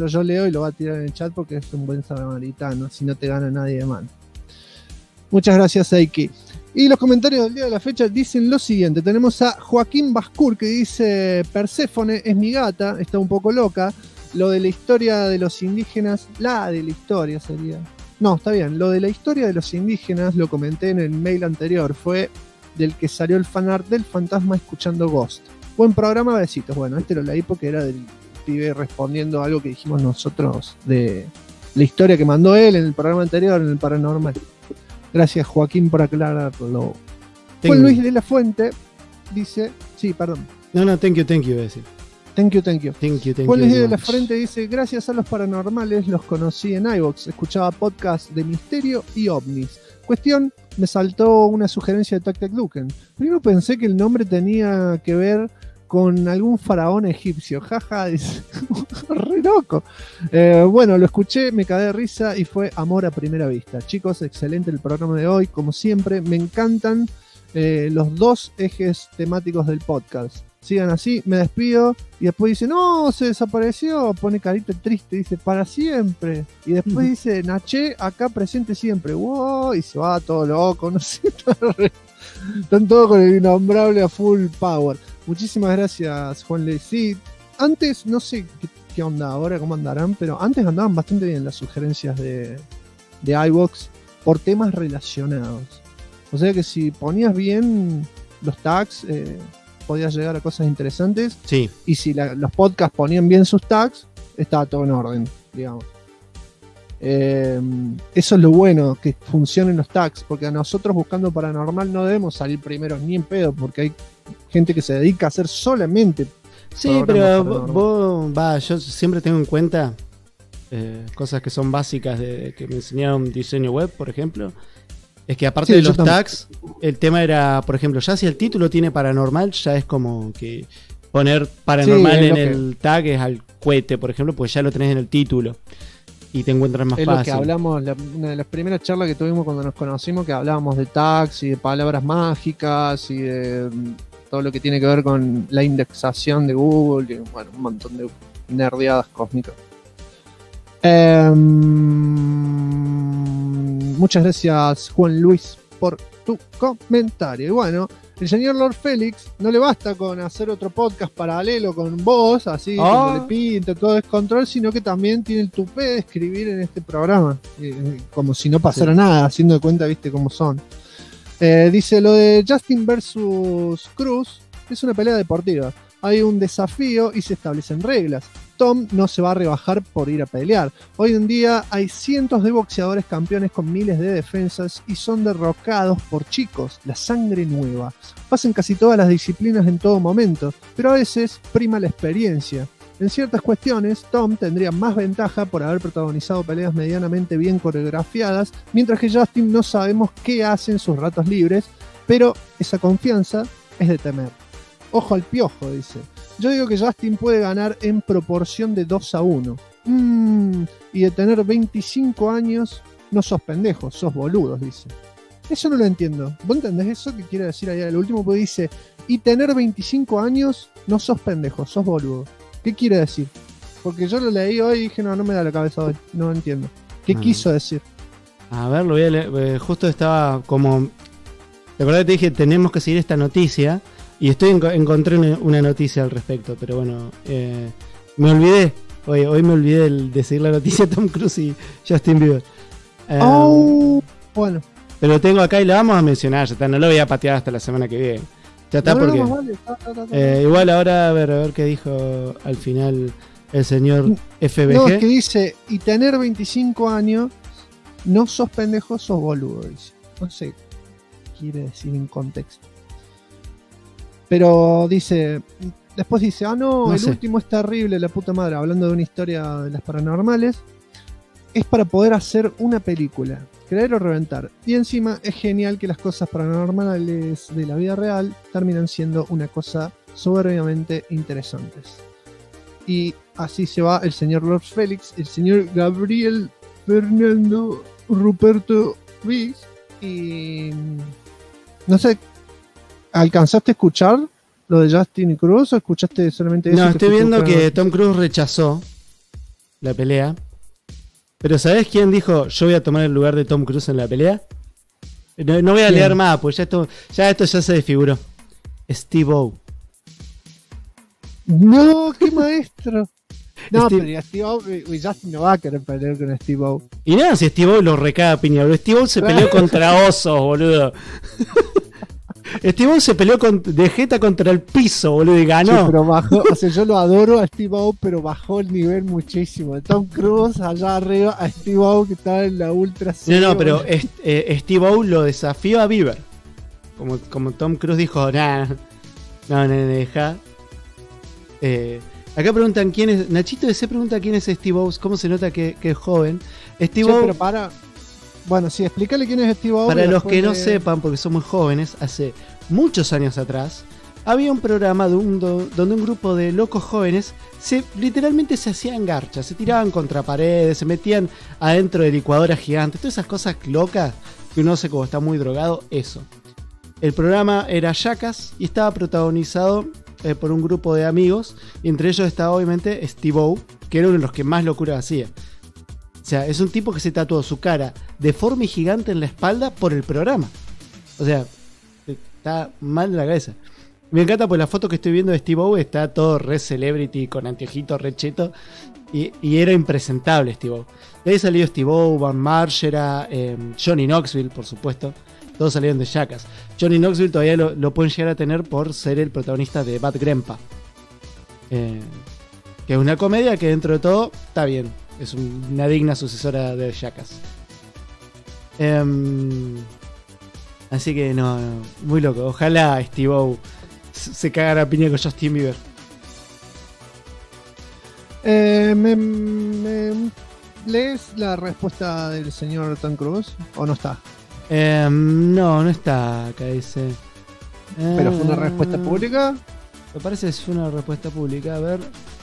pero yo leo y lo voy a tirar en el chat porque es un buen samaritano, si no te gana nadie de mano. Muchas gracias, Eiki. Y los comentarios del día de la fecha dicen lo siguiente. Tenemos a Joaquín Bascur que dice: Perséfone es mi gata, está un poco loca. Lo de la historia de los indígenas, la de la historia sería. No, está bien. Lo de la historia de los indígenas lo comenté en el mail anterior. Fue del que salió el fanart del fantasma escuchando Ghost. Buen programa, besitos. Bueno, este lo leí porque era del pibe respondiendo a algo que dijimos nosotros de la historia que mandó él en el programa anterior, en el Paranormal. Gracias, Joaquín, por aclararlo. Juan Luis de la Fuente dice... Sí, perdón. No, thank you, voy a decir. Thank you. Juan Luis de la much. Fuente dice: gracias a los paranormales los conocí en iVoox. Escuchaba podcast de misterio y ovnis. Cuestión, me saltó una sugerencia de Tuk Duken. Primero pensé que el nombre tenía que ver con algún faraón egipcio. Jaja, dice. Re loco. Bueno, lo escuché, me cagué de risa y fue amor a primera vista. Chicos, excelente el programa de hoy. Como siempre, me encantan los dos ejes temáticos del podcast. Sigan así, me despido. Y después dice: no, se desapareció. Pone carita triste, dice: para siempre. Y después dice: Naché, acá presente siempre. Wow, y se va todo loco. No sé, están todos con el innombrable a full power. Muchísimas gracias, Juan Luis. Sí, antes, no sé qué onda ahora, cómo andarán, pero antes andaban bastante bien las sugerencias de iVoox por temas relacionados. O sea que si ponías bien los tags, podías llegar a cosas interesantes. Sí. Y si los podcasts ponían bien sus tags, estaba todo en orden, digamos. Eso es lo bueno, que funcionen los tags, porque a nosotros buscando paranormal no debemos salir primero ni en pedo, porque hay gente que se dedica a hacer solamente. Sí, pero yo siempre tengo en cuenta cosas que son básicas que me enseñaron diseño web, por ejemplo. Es que aparte de los tags, el tema era, por ejemplo, ya si el título tiene paranormal, ya es como que poner paranormal en el tag es al cohete, por ejemplo, pues ya lo tenés en el título y te encuentras más fácil. Es lo que hablamos, una de las primeras charlas que tuvimos cuando nos conocimos, que hablábamos de tags y de palabras mágicas y de todo lo que tiene que ver con la indexación de Google y bueno, un montón de nerdeadas cósmicas. Muchas gracias, Juan Luis, por tu comentario. Y bueno, el señor Lord Félix no le basta con hacer otro podcast paralelo con vos, así como le pinta todo descontrol, sino que también tiene el tupé de escribir en este programa, como si no pasara nada, haciendo de cuenta, viste cómo son. Dice: lo de Justin versus Cruz es una pelea deportiva. Hay un desafío y se establecen reglas. Tom no se va a rebajar por ir a pelear. Hoy en día hay cientos de boxeadores campeones con miles de defensas y son derrocados por chicos, la sangre nueva. Pasan casi todas las disciplinas en todo momento, pero a veces prima la experiencia. En ciertas cuestiones, Tom tendría más ventaja por haber protagonizado peleas medianamente bien coreografiadas, mientras que Justin no sabemos qué hace en sus ratos libres, pero esa confianza es de temer. Ojo al piojo, dice. Yo digo que Justin puede ganar en proporción de 2-1. Y de tener 25 años, no sos pendejos, sos boludos, dice. Eso no lo entiendo. ¿Vos entendés eso que quiere decir ahí el último? Porque dice: y tener 25 años, no sos pendejos, sos boludo. ¿Qué quiere decir? Porque yo lo leí hoy y dije: no me da la cabeza hoy. No entiendo. ¿Qué quiso decir? A ver, lo voy a leer. Justo estaba como... ¿Te acordás que te dije tenemos que seguir esta noticia? Y encontré una noticia al respecto, pero bueno, me olvidé. Hoy me olvidé de seguir la noticia de Tom Cruise y Justin Bieber. Bueno. Pero lo tengo acá y lo vamos a mencionar, ya está, no lo voy a patear hasta la semana que viene. Ya está, porque igual ahora a ver qué dijo al final el señor FBG. No, es que dice: y tener 25 años, no sos pendejo, sos boludo, dice. No sé qué quiere decir en contexto. Pero dice, después dice: no el último es terrible, la puta madre, hablando de una historia de las paranormales. Es para poder hacer una película, creer o reventar. Y encima es genial que las cosas paranormales de la vida real terminan siendo una cosa soberbiamente interesantes. Y así se va el señor Lord Félix, el señor Gabriel Fernando Ruperto Ruiz. Y no sé, ¿alcanzaste a escuchar lo de Justin Cruz o escuchaste solamente eso? No, estoy viendo que Tom Cruise rechazó la pelea. Pero ¿sabés quién dijo yo voy a tomar el lugar de Tom Cruise en la pelea? No voy a leer más, pues esto ya se desfiguró. Steve-O. No, qué maestro. No, pero Steve-O, Justin no va a querer pelear con Steve-O. Y nada, si Steve-O lo recaga a piña, boludo. Steve-O se peleó contra osos, boludo. Steve-O se peleó de jeta contra el piso, boludo, y ganó. Sí, pero bajó, o sea, yo lo adoro a Steve-O, pero bajó el nivel muchísimo. De Tom Cruise allá arriba a Steve-O que está en la ultra serie. No, pero Steve-O lo desafió a Bieber. Como Tom Cruise dijo, no, deja. Acá preguntan quién es. Nachito DC pregunta quién es Steve-O. ¿Cómo se nota que es joven? Steve-O. Pero bueno, sí, explícale quién es Steve-O. Para los que no sepan, porque son muy jóvenes, hace muchos años atrás había un programa donde un grupo de locos jóvenes literalmente se hacían garchas, se tiraban contra paredes, se metían adentro de licuadoras gigantes, todas esas cosas locas que uno hace como está muy drogado, eso. El programa era Jackass y estaba protagonizado por un grupo de amigos, y entre ellos estaba obviamente Steve-O, que era uno de los que más locuras hacía. O sea, es un tipo que se tatuó su cara deforme y gigante en la espalda por el programa. O sea, está mal de la cabeza. Me encanta pues la foto que estoy viendo de Steve-O, está todo re celebrity, con anteojitos re cheto, y era impresentable Steve-O. De ahí salió Steve-O, Van Margera, Johnny Knoxville, por supuesto. Todos salieron de Jackass. Johnny Knoxville todavía lo pueden llegar a tener por ser el protagonista de Bad Grandpa. Que es una comedia que dentro de todo está bien. Es una digna sucesora de Jackass. Así que no, muy loco. Ojalá Steve-O se cagara a piña con Justin Bieber. ¿Lees la respuesta del señor Tom Cruise o no está? No está acá, dice. ¿Pero fue una respuesta pública? Me parece que fue una respuesta pública, a ver.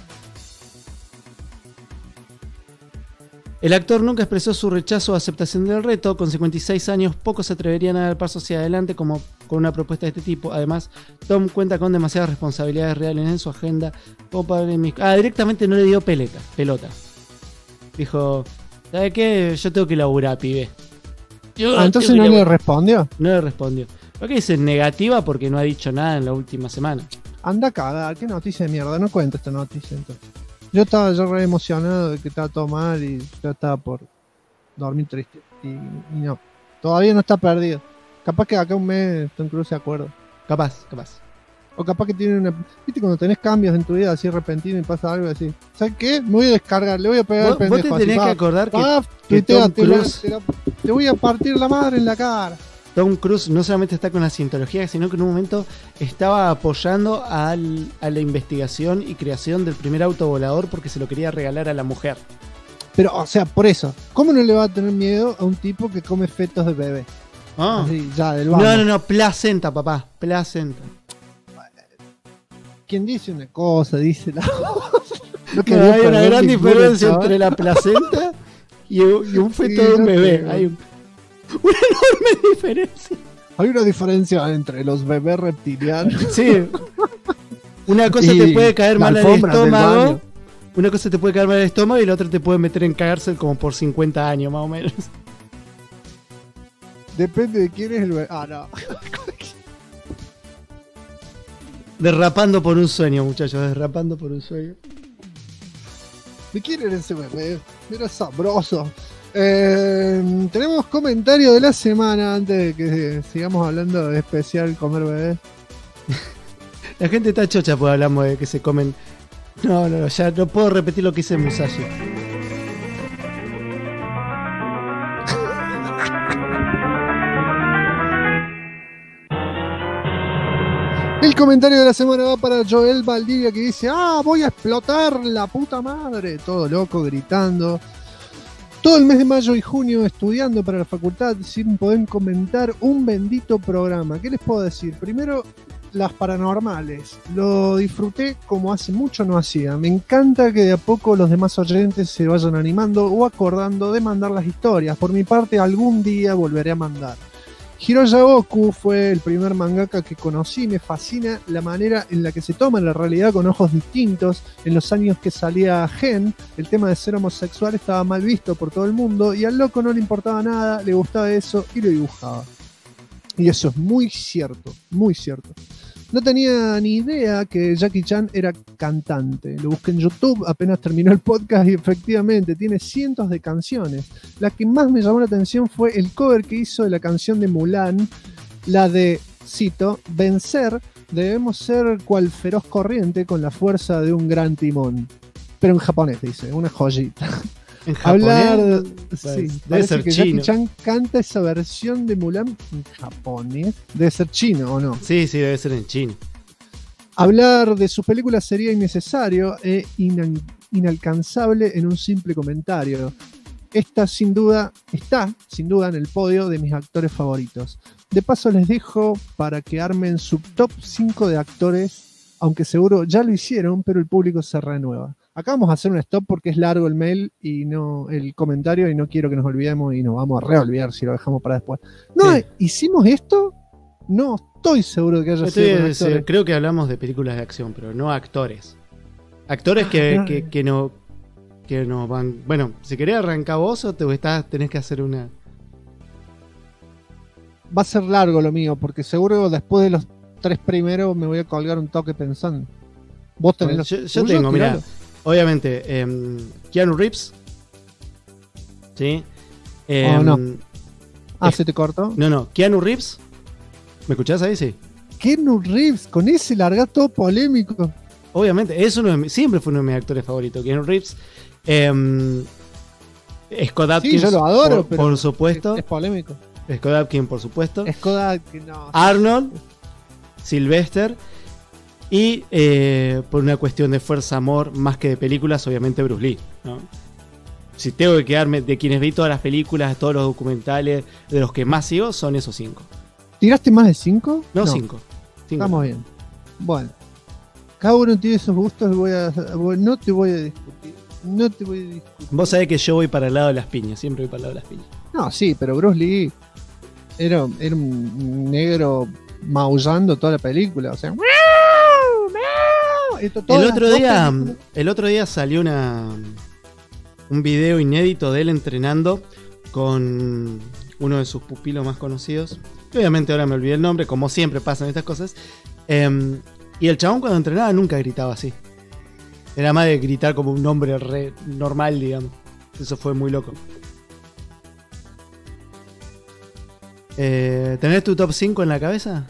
El actor nunca expresó su rechazo o aceptación del reto. Con 56 años, pocos se atreverían a dar pasos hacia adelante como con una propuesta de este tipo. Además, Tom cuenta con demasiadas responsabilidades reales en su agenda. Directamente no le dio pelota. Dijo, ¿sabe qué? Yo tengo que laburar, pibe. Entonces no le respondió. No le respondió. ¿Por qué dice negativa? Porque no ha dicho nada en la última semana. Anda a cagar, qué noticia de mierda. No cuento esta noticia entonces. Yo estaba re emocionado de que estaba todo mal y yo estaba por dormir triste. Y no, todavía no está perdido. Capaz que acá un mes Tom Cruise se acuerda. Capaz. O capaz que tiene una... ¿Viste cuando tenés cambios en tu vida así repentino y pasa algo así? ¿Sabes qué? Me voy a descargar, le voy a pegar al pendejo. Vos te tenés que acordar que Tom Cruise... Te voy a partir la madre en la cara. Tom Cruise no solamente está con la cientología, sino que en un momento estaba apoyando a la investigación y creación del primer auto volador porque se lo quería regalar a la mujer. Pero, o sea, por eso, ¿cómo no le va a tener miedo a un tipo que come fetos de bebé? Así, ya, del vamos. No, placenta, papá, placenta. Quien dice una cosa, dice la otra. Hay una gran diferencia entre la placenta y un feto de un bebé. Hay una enorme diferencia. Hay una diferencia entre los bebés reptilianos. Sí. Una cosa te puede caer mal al estómago. Una cosa te puede caer mal al estómago y la otra te puede meter en cárcel como por 50 años, más o menos. Depende de quién es el bebé. No. Derrapando por un sueño, muchachos. Derrapando por un sueño. ¿De quién era ese bebé? Era sabroso. Tenemos comentario de la semana antes de que sigamos hablando de especial comer bebé. La gente está chocha porque hablamos de que se comen. No, ya no puedo repetir lo que hice en Musashi. El comentario de la semana va para Joel Valdivia que dice: voy a explotar la puta madre. Todo loco, gritando. Todo el mes de mayo y junio estudiando para la facultad sin poder comentar un bendito programa. ¿Qué les puedo decir? Primero, las paranormales. Lo disfruté como hace mucho no hacía. Me encanta que de a poco los demás oyentes se vayan animando o acordando de mandar las historias. Por mi parte, algún día volveré a mandar. Hiroya Oku fue el primer mangaka que conocí. Me fascina la manera en la que se toma la realidad con ojos distintos. En los años que salía Gen, el tema de ser homosexual estaba mal visto por todo el mundo y al loco no le importaba nada, le gustaba eso y lo dibujaba. Y eso es muy cierto, muy cierto. No tenía ni idea que Jackie Chan era cantante. Lo busqué en YouTube apenas terminó el podcast y efectivamente tiene cientos de canciones. La que más me llamó la atención fue el cover que hizo de la canción de Mulan, la de, cito, vencer, debemos ser cual feroz corriente con la fuerza de un gran timón. Pero en japonés dice, una joyita. ¿En japonés? Hablar, Pues, sí, debe ser que chino. Jackie Chan canta esa versión de Mulan en japonés. Debe ser chino, ¿o no? Sí, debe ser en chino. Hablar de sus películas sería innecesario e inalcanzable en un simple comentario. Está sin duda en el podio de mis actores favoritos. De paso les dejo para que armen su top 5 de actores, aunque seguro ya lo hicieron, pero el público se renueva. Acá vamos a hacer un stop porque es largo el mail y no el comentario y no quiero que nos olvidemos y nos vamos a reolvidar si lo dejamos para después. No, sí. ¿Hicimos esto? No estoy seguro de que haya sido con actores. Creo que hablamos de películas de acción, pero no actores. Actores que no van... Bueno, si querés arrancar vos o tenés que hacer una... Va a ser largo lo mío, porque seguro después de los 3 primeros me voy a colgar un toque pensando. Vos tenés los... Yo tengo, mirá, obviamente, Keanu Reeves. ¿Sí? No. ¿Se te cortó? No, Keanu Reeves. ¿Me escuchás ahí? Sí. Keanu Reeves, con ese largato polémico. Obviamente, siempre fue uno de mis actores favoritos. Keanu Reeves. Scott Adkins. Sí, yo lo adoro, pero por supuesto. Es polémico. Scott Adkins, por supuesto. Scott Adkins, no. Arnold. Sylvester. Y por una cuestión de fuerza, amor, más que de películas, obviamente Bruce Lee, ¿no? Si tengo que quedarme de quienes vi todas las películas, todos los documentales, de los que más sigo, son esos 5. ¿Tiraste más de 5? No, 5. Estamos bien. Bueno, cada uno tiene sus gustos. No te voy a discutir. Vos sabés que yo voy para el lado de las piñas. Siempre voy para el lado de las piñas. No, sí, pero Bruce Lee era un negro maullando toda la película. O sea, el otro día salió un video inédito de él entrenando con uno de sus pupilos más conocidos. Obviamente ahora me olvidé el nombre, como siempre pasan estas cosas. Y el chabón cuando entrenaba nunca gritaba así. Era más de gritar como un hombre re normal, digamos. Eso fue muy loco. ¿Tenés tu top 5 en la cabeza?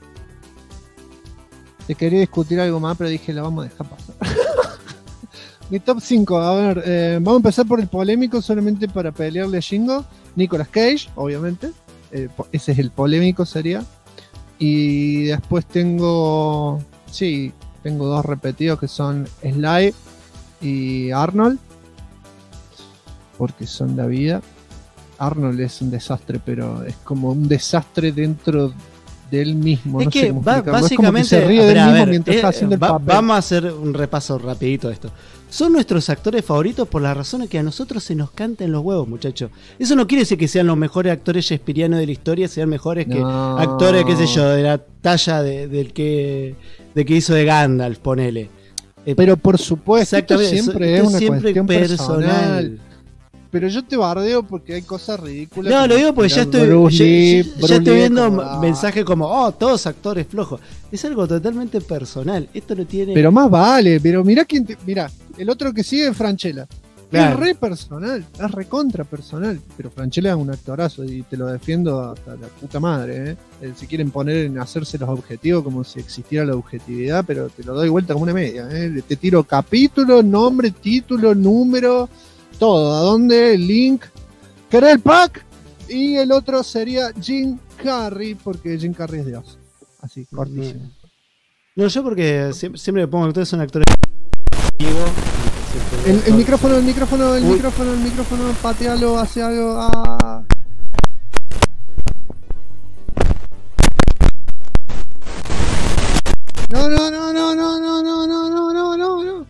Te quería discutir algo más, pero dije, la vamos a dejar pasar. Mi top 5, a ver, vamos a empezar por el polémico solamente para pelearle a Shingo. Nicolas Cage, obviamente. Ese es el polémico, sería. Y después tengo 2 repetidos que son Sly y Arnold. Porque son la vida. Arnold es un desastre, pero es como un desastre dentro de él mismo. Es no que sé cómo explicarlo. básicamente Es como que se ríe de él mismo mientras está haciendo el papel. Vamos a hacer un repaso rapidito de esto. Son nuestros actores favoritos por las razones que a nosotros se nos canten los huevos, muchachos. Eso no quiere decir que sean los mejores actores shakespearianos de la historia, sean mejores que actores, qué sé yo, de la talla de que hizo de Gandalf, ponele. Pero por supuesto, esto exactamente, siempre es una cuestión personal. Pero yo te bardeo porque hay cosas ridículas. No, lo digo porque ya estoy viendo mensajes como, todos actores flojos. Es algo totalmente personal. Esto no tiene... Pero más vale, pero mirá el otro que sigue es Francella. Claro. Es re personal, es recontra personal. Pero Francella es un actorazo y te lo defiendo hasta la puta madre, Si quieren poner en hacerse los objetivos como si existiera la objetividad, pero te lo doy vuelta como una media, Te tiro capítulo, nombre, título, número... todo, ¿a dónde? Link, ¿querés el pack? Y el otro sería Jim Carrey, porque Jim Carrey es Dios. Así, cortísimo. No, yo porque siempre me pongo que ustedes son actores. El micrófono, patealo, hace algo. No.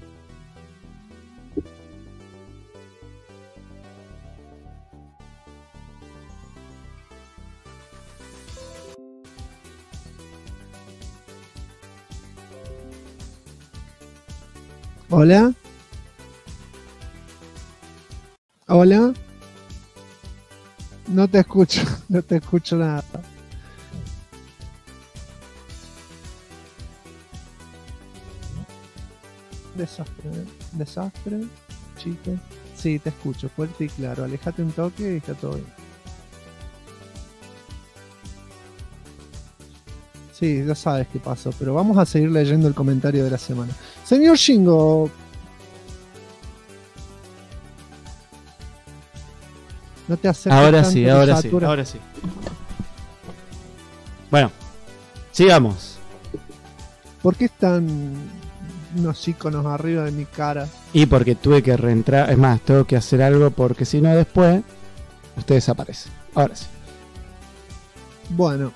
¿Hola? ¿Hola? No te escucho, no te escucho nada. Desastre, ¿eh? Desastre, chique. Sí, te escucho, fuerte y claro. Alejate un toque y está todo bien. Sí, ya sabes qué pasó, pero vamos a seguir leyendo el comentario de la semana. Señor Shingo. No te acerques Ahora tanto, sí, que ahora sí, satura. ahora sí. Bueno, sigamos. ¿Por qué están unos iconos arriba de mi cara? Y porque tuve que reentrar, es más, tengo que hacer algo porque si no después usted desaparece. Ahora sí. Bueno,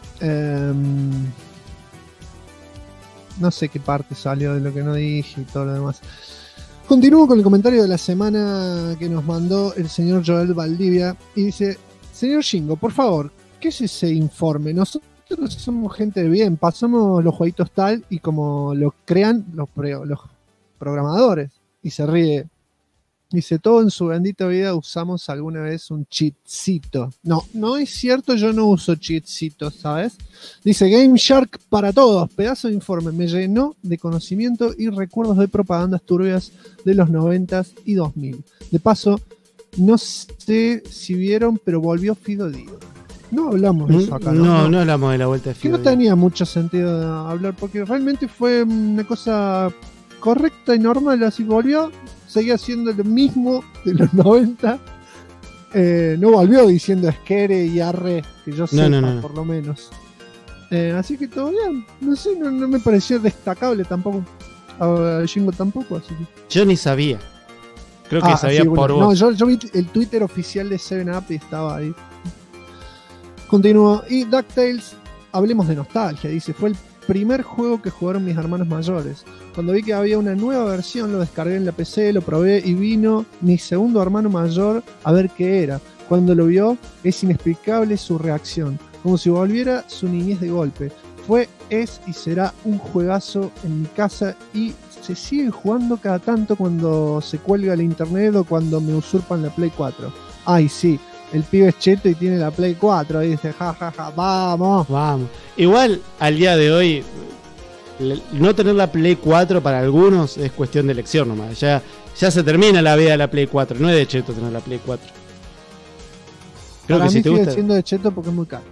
no sé qué parte salió de lo que no dije y todo lo demás. Continúo con el comentario de la semana que nos mandó el señor Joel Valdivia y dice: señor Shingo, por favor, ¿qué es ese informe? Nosotros somos gente de bien, pasamos los jueguitos tal y como lo crean los programadores. Y se ríe. Dice: todo en su bendita vida usamos alguna vez un cheatcito. No, no es cierto, yo no uso cheatcitos, ¿sabes? Dice: Game Shark para todos, pedazo de informe, me llenó de conocimiento y recuerdos de propagandas turbias de los 90s y 2000. De paso, no sé si vieron, pero volvió Fido Dido. No hablamos de eso acá, ¿no? No hablamos de la vuelta de Que Fido no tenía mucho sentido hablar, porque realmente fue una cosa correcta y normal, así volvió. Seguía haciendo lo mismo de los 90. No volvió diciendo esquere y arre, que yo sepa, No. por lo menos. Así que todo bien. No sé, no me pareció destacable tampoco. A Shingo tampoco, así que. Yo ni sabía. Creo que sabía sí, por bueno. vos. No, yo vi el Twitter oficial de 7up y estaba ahí. Continúo. Y DuckTales, hablemos de nostalgia. Dice: fue el primer juego que jugaron mis hermanos mayores. Cuando vi que había una nueva versión, lo descargué en la PC, lo probé y vino mi segundo hermano mayor a ver qué era. Cuando lo vio, es inexplicable su reacción, como si volviera su niñez de golpe. Fue, es y será un juegazo en mi casa y se sigue jugando cada tanto cuando se cuelga el internet o cuando me usurpan la Play 4. Ay, sí, el pibe es cheto y tiene la Play 4 y dice: jajaja, vamos. Igual, al día de hoy, no tener la Play 4 para algunos es cuestión de elección nomás. Ya se termina la vida de la Play 4. No es de cheto tener la Play 4. Creo Para que mí si te sigue gusta. siendo de cheto porque es muy caro.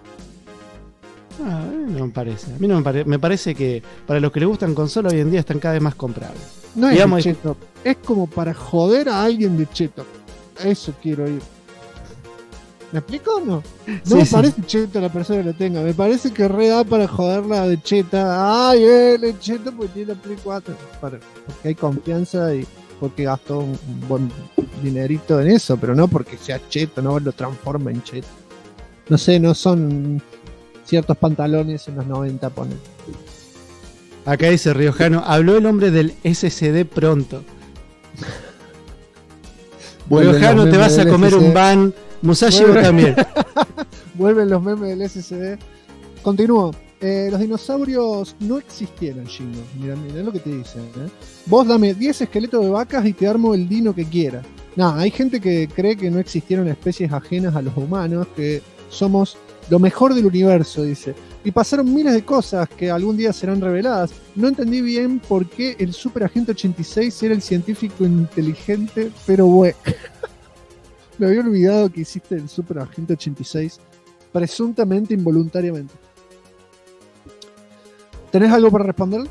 No me parece. A mí no me parece. Me parece que para los que les gustan consolas hoy en día están cada vez más comprables. No es Digamos, de cheto, es como para joder a alguien de cheto. Eso quiero ir. ¿Me explico o no? No Sí, me sí. parece cheto la persona que lo tenga. Me parece que re da para joderla de cheta. Ay, él es cheto porque tiene la Play 4. Porque hay confianza y porque gastó un buen dinerito en eso, pero no porque sea cheto, no lo transforma en cheto. No sé, no son ciertos pantalones en los 90, ponen. Acá dice Riojano: habló el hombre del SSD pronto. Vuelven Riojano, los te vas memes a del comer SSD. un ban. Musashi vos también. Vuelven los memes del SSD. Continúo. Los dinosaurios no existieron, Shingo. Mira lo que te dicen. Vos dame 10 esqueletos de vacas y te armo el dino que quiera. Hay gente que cree que no existieron especies ajenas a los humanos, que somos lo mejor del universo, dice. Y pasaron miles de cosas que algún día serán reveladas. No entendí bien por qué el Super Agente 86 era el científico inteligente, pero bueno. Me había olvidado que hiciste el Super Agente 86 presuntamente involuntariamente. ¿Tenés algo para responder?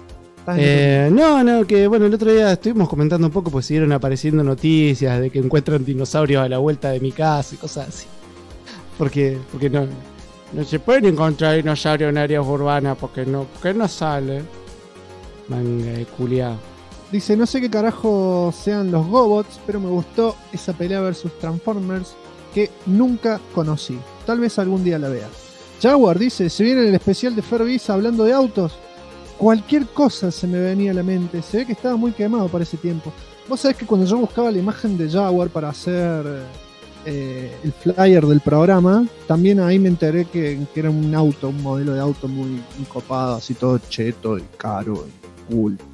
No, que bueno, el otro día estuvimos comentando un poco, pues siguieron apareciendo noticias de que encuentran dinosaurios a la vuelta de mi casa y cosas así. Porque no se pueden encontrar dinosaurios en áreas urbanas porque no sale. Manga de culiao. Dice: no sé qué carajo sean los Gobots, pero me gustó esa pelea versus Transformers que nunca conocí. Tal vez algún día la vea. Jaguar dice: se viene el especial de Fervis hablando de autos. Cualquier cosa se me venía a la mente. Se ve que estaba muy quemado para ese tiempo. Vos sabés que cuando yo buscaba la imagen de Jaguar para hacer el flyer del programa, también ahí me enteré que era un auto, un modelo de auto muy copado, así todo cheto y caro y cool.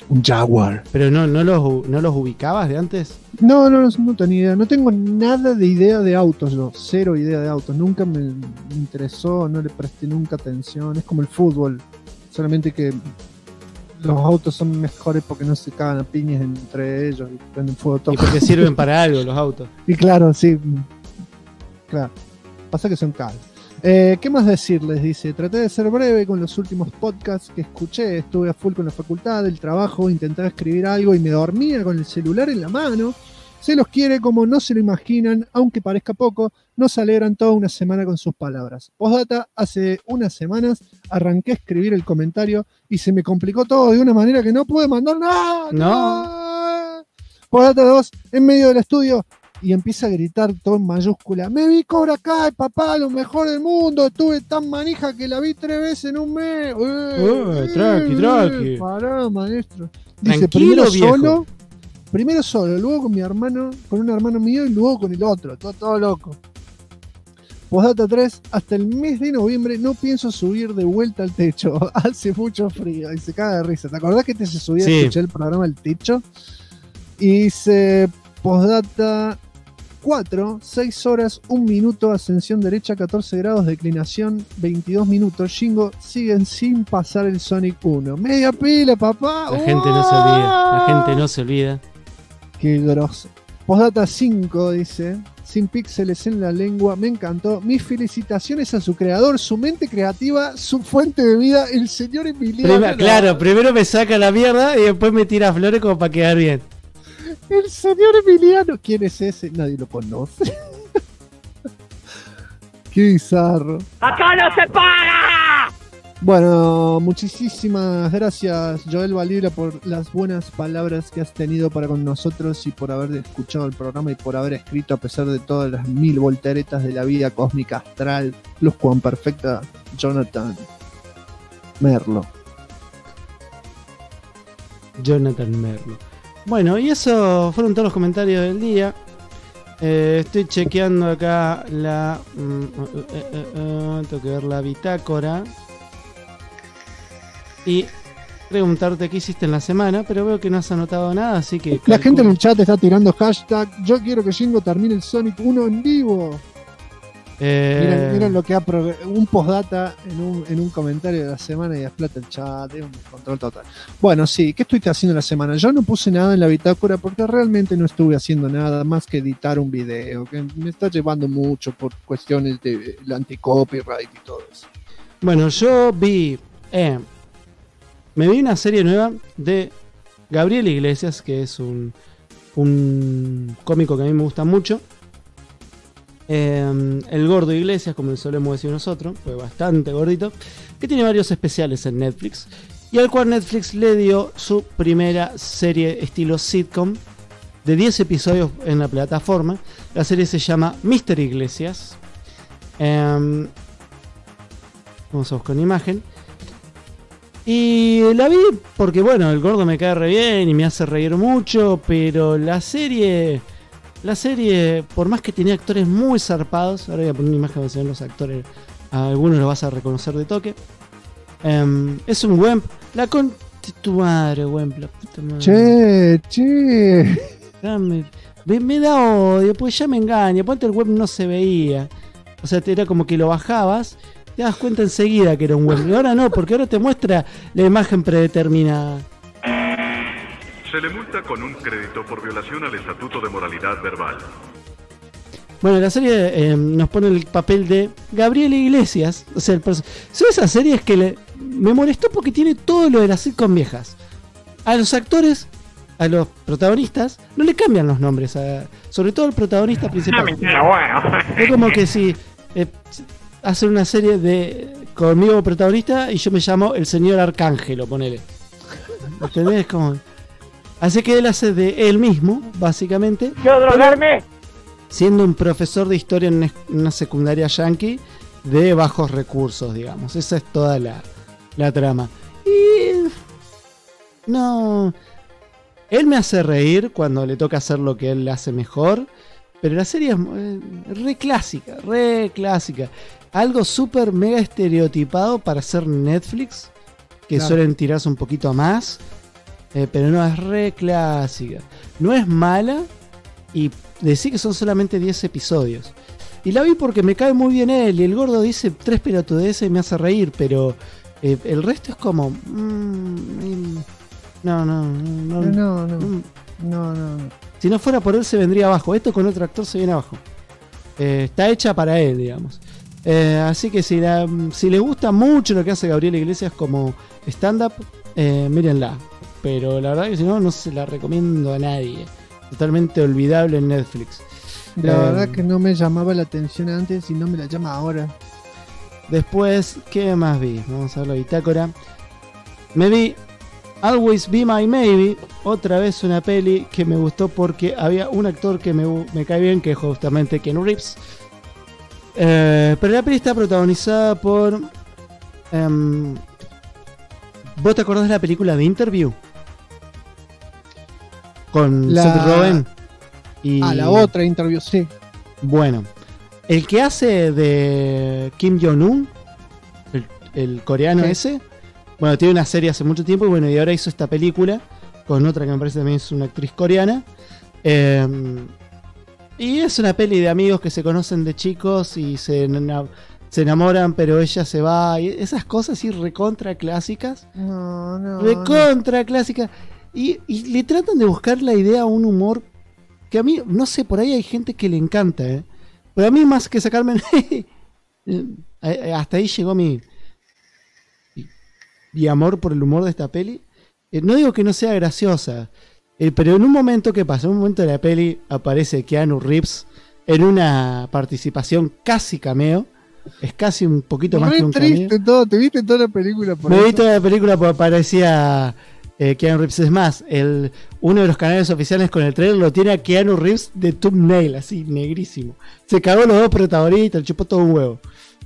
Un Jaguar. Pero no los ubicabas de antes. No tenía idea. No tengo nada de idea de autos, yo. Cero idea de autos. Nunca me interesó, no le presté nunca atención. Es como el fútbol. Solamente que los autos son mejores porque no se cagan a piñas entre ellos y prenden fuego todo. Y porque sirven para algo los autos. Y claro, sí. Claro. Pasa que son caros. ¿Qué más decirles? Dice, traté de ser breve con los últimos podcasts que escuché. Estuve a full con la facultad, el trabajo, intentaba escribir algo y me dormía con el celular en la mano. Se los quiere como no se lo imaginan, aunque parezca poco, nos alegran toda una semana con sus palabras. Postdata, hace unas semanas arranqué a escribir el comentario y se me complicó todo de una manera que no pude mandar nada. No. Postdata 2, en medio del estudio, y empieza a gritar todo en mayúscula. Me vi Cobra Kai, papá, lo mejor del mundo. Estuve tan manija que la vi 3 veces en un mes. Tranqui. Pará, maestro. Dice, Tranquilo, viejo. Primero solo, luego con mi hermano, con un hermano mío y luego con el otro. Todo loco. Postdata 3, hasta el mes de noviembre no pienso subir de vuelta al techo. Hace mucho frío y se caga de risa. ¿Te acordás que se subía a escuchar el programa al techo? Y dice, postdata 4, 6 horas, 1 minuto, ascensión derecha, 14 grados, declinación, 22 minutos. Shingo, siguen sin pasar el Sonic 1. Media pila, papá. La gente no se olvida. Qué grosso. Postdata 5, dice, sin píxeles en la lengua, me encantó. Mis felicitaciones a su creador, su mente creativa, su fuente de vida, el señor Emiliano. Claro, primero me saca la mierda y después me tira flores como para quedar bien. El señor Emiliano, ¿quién es ese? Nadie lo conoce. Qué bizarro. ¡Acá no se paga! Bueno, muchísimas gracias, Joel Valibra, por las buenas palabras que has tenido para con nosotros y por haber escuchado el programa y por haber escrito a pesar de todas las 1000 volteretas de la vida cósmica astral, luz cuan perfecta, Jonathan Merlo. Bueno, y eso fueron todos los comentarios del día. Estoy chequeando acá la... tengo que ver la bitácora. Y preguntarte qué hiciste en la semana, pero veo que no has anotado nada, así que... La gente en el chat está tirando hashtag, yo quiero que Shingo termine el Sonic 1 en vivo. Miren lo que ha un postdata en un comentario de la semana y explota el chat, es un control total. Bueno, sí, ¿qué estuviste haciendo la semana? Yo no puse nada en la bitácora porque realmente no estuve haciendo nada más que editar un video, que me está llevando mucho por cuestiones de anti-copyright y todo eso. Bueno, yo me vi una serie nueva de Gabriel Iglesias, que es un cómico que a mí me gusta mucho. El gordo Iglesias, como le solemos decir nosotros, fue bastante gordito, que tiene varios especiales en Netflix, y al cual Netflix le dio su primera serie estilo sitcom de 10 episodios en la plataforma. La serie se llama Mr. Iglesias. Vamos a buscar una imagen. Y la vi porque, bueno, el gordo me cae re bien y me hace reír mucho, pero la serie, por más que tenía actores muy zarpados, ahora voy a poner una imagen donde se ven los actores, a algunos los vas a reconocer de toque. Es un wemp, la con tu madre, wemp, la puta madre. Che. Me da odio, pues ya me engaña, ponte el wemp no se veía. O sea, era como que lo bajabas, te das cuenta enseguida que era un web. Y ahora no, porque ahora te muestra la imagen predeterminada. Se le multa con un crédito por violación al Estatuto de Moralidad Verbal. Bueno, la serie nos pone el papel de Gabriel Iglesias. O sea, esa serie es que me molestó porque tiene todo lo de las sitcom viejas. A los actores, a los protagonistas, no le cambian los nombres. Sobre todo el protagonista principal. Es como que si... hacen una serie conmigo protagonista y yo me llamo el señor Arcángelo, ponele. ¿Entendés? Como... Así que él hace de él mismo, básicamente. ¿Quiero drogarme? Siendo un profesor de historia en una secundaria yankee de bajos recursos, digamos. Esa es toda la trama. Y... no... Él me hace reír cuando le toca hacer lo que él hace mejor. Pero la serie es re clásica. Algo súper mega estereotipado para hacer Netflix, que claro, suelen tirarse un poquito más. pero no, es re clásica. No es mala, y decir que son solamente 10 episodios. Y la vi porque me cae muy bien él, y el gordo dice 3 pelotudeces y me hace reír, pero el resto es como... No. Si no fuera por él se vendría abajo. Esto con otro actor se viene abajo. Está hecha para él, digamos. Así que si les gusta mucho lo que hace Gabriela Iglesias como stand-up, mírenla. Pero la verdad que si no, no se la recomiendo a nadie. Totalmente olvidable en Netflix. La verdad que no me llamaba la atención antes y no me la llama ahora. Después, ¿qué más vi? Vamos a ver la bitácora. Me vi Always Be My Maybe, otra vez una peli que me gustó porque había un actor que me cae bien, que es justamente Keanu Reeves. Pero la peli está protagonizada por... ¿Vos te acordás de la película de Interview? Con Seth Rogen. La otra Interview, sí. Bueno, el que hace de Kim Jong-un, el coreano ese, bueno, tiene una serie hace mucho tiempo y bueno, y ahora hizo esta película con otra que me parece también es una actriz coreana. Y es una peli de amigos que se conocen de chicos y se enamoran, pero ella se va. Y esas cosas así recontra clásicas. Recontra clásicas. Y le tratan de buscar la idea a un humor que a mí, no sé, por ahí hay gente que le encanta, pero a mí más que sacarme... hasta ahí llegó mi amor por el humor de esta peli. No digo que no sea graciosa, pero en un momento, ¿qué pasa? En un momento de la peli aparece Keanu Reeves en una participación casi cameo. Es casi un poquito más que un cameo. ¿Te viste toda la película por Me eso? vi toda la película porque aparecía Keanu Reeves. Es más, uno de los canales oficiales con el trailer lo tiene a Keanu Reeves de thumbnail, así, negrísimo. Se cagó los dos protagonistas, le chupó todo un huevo.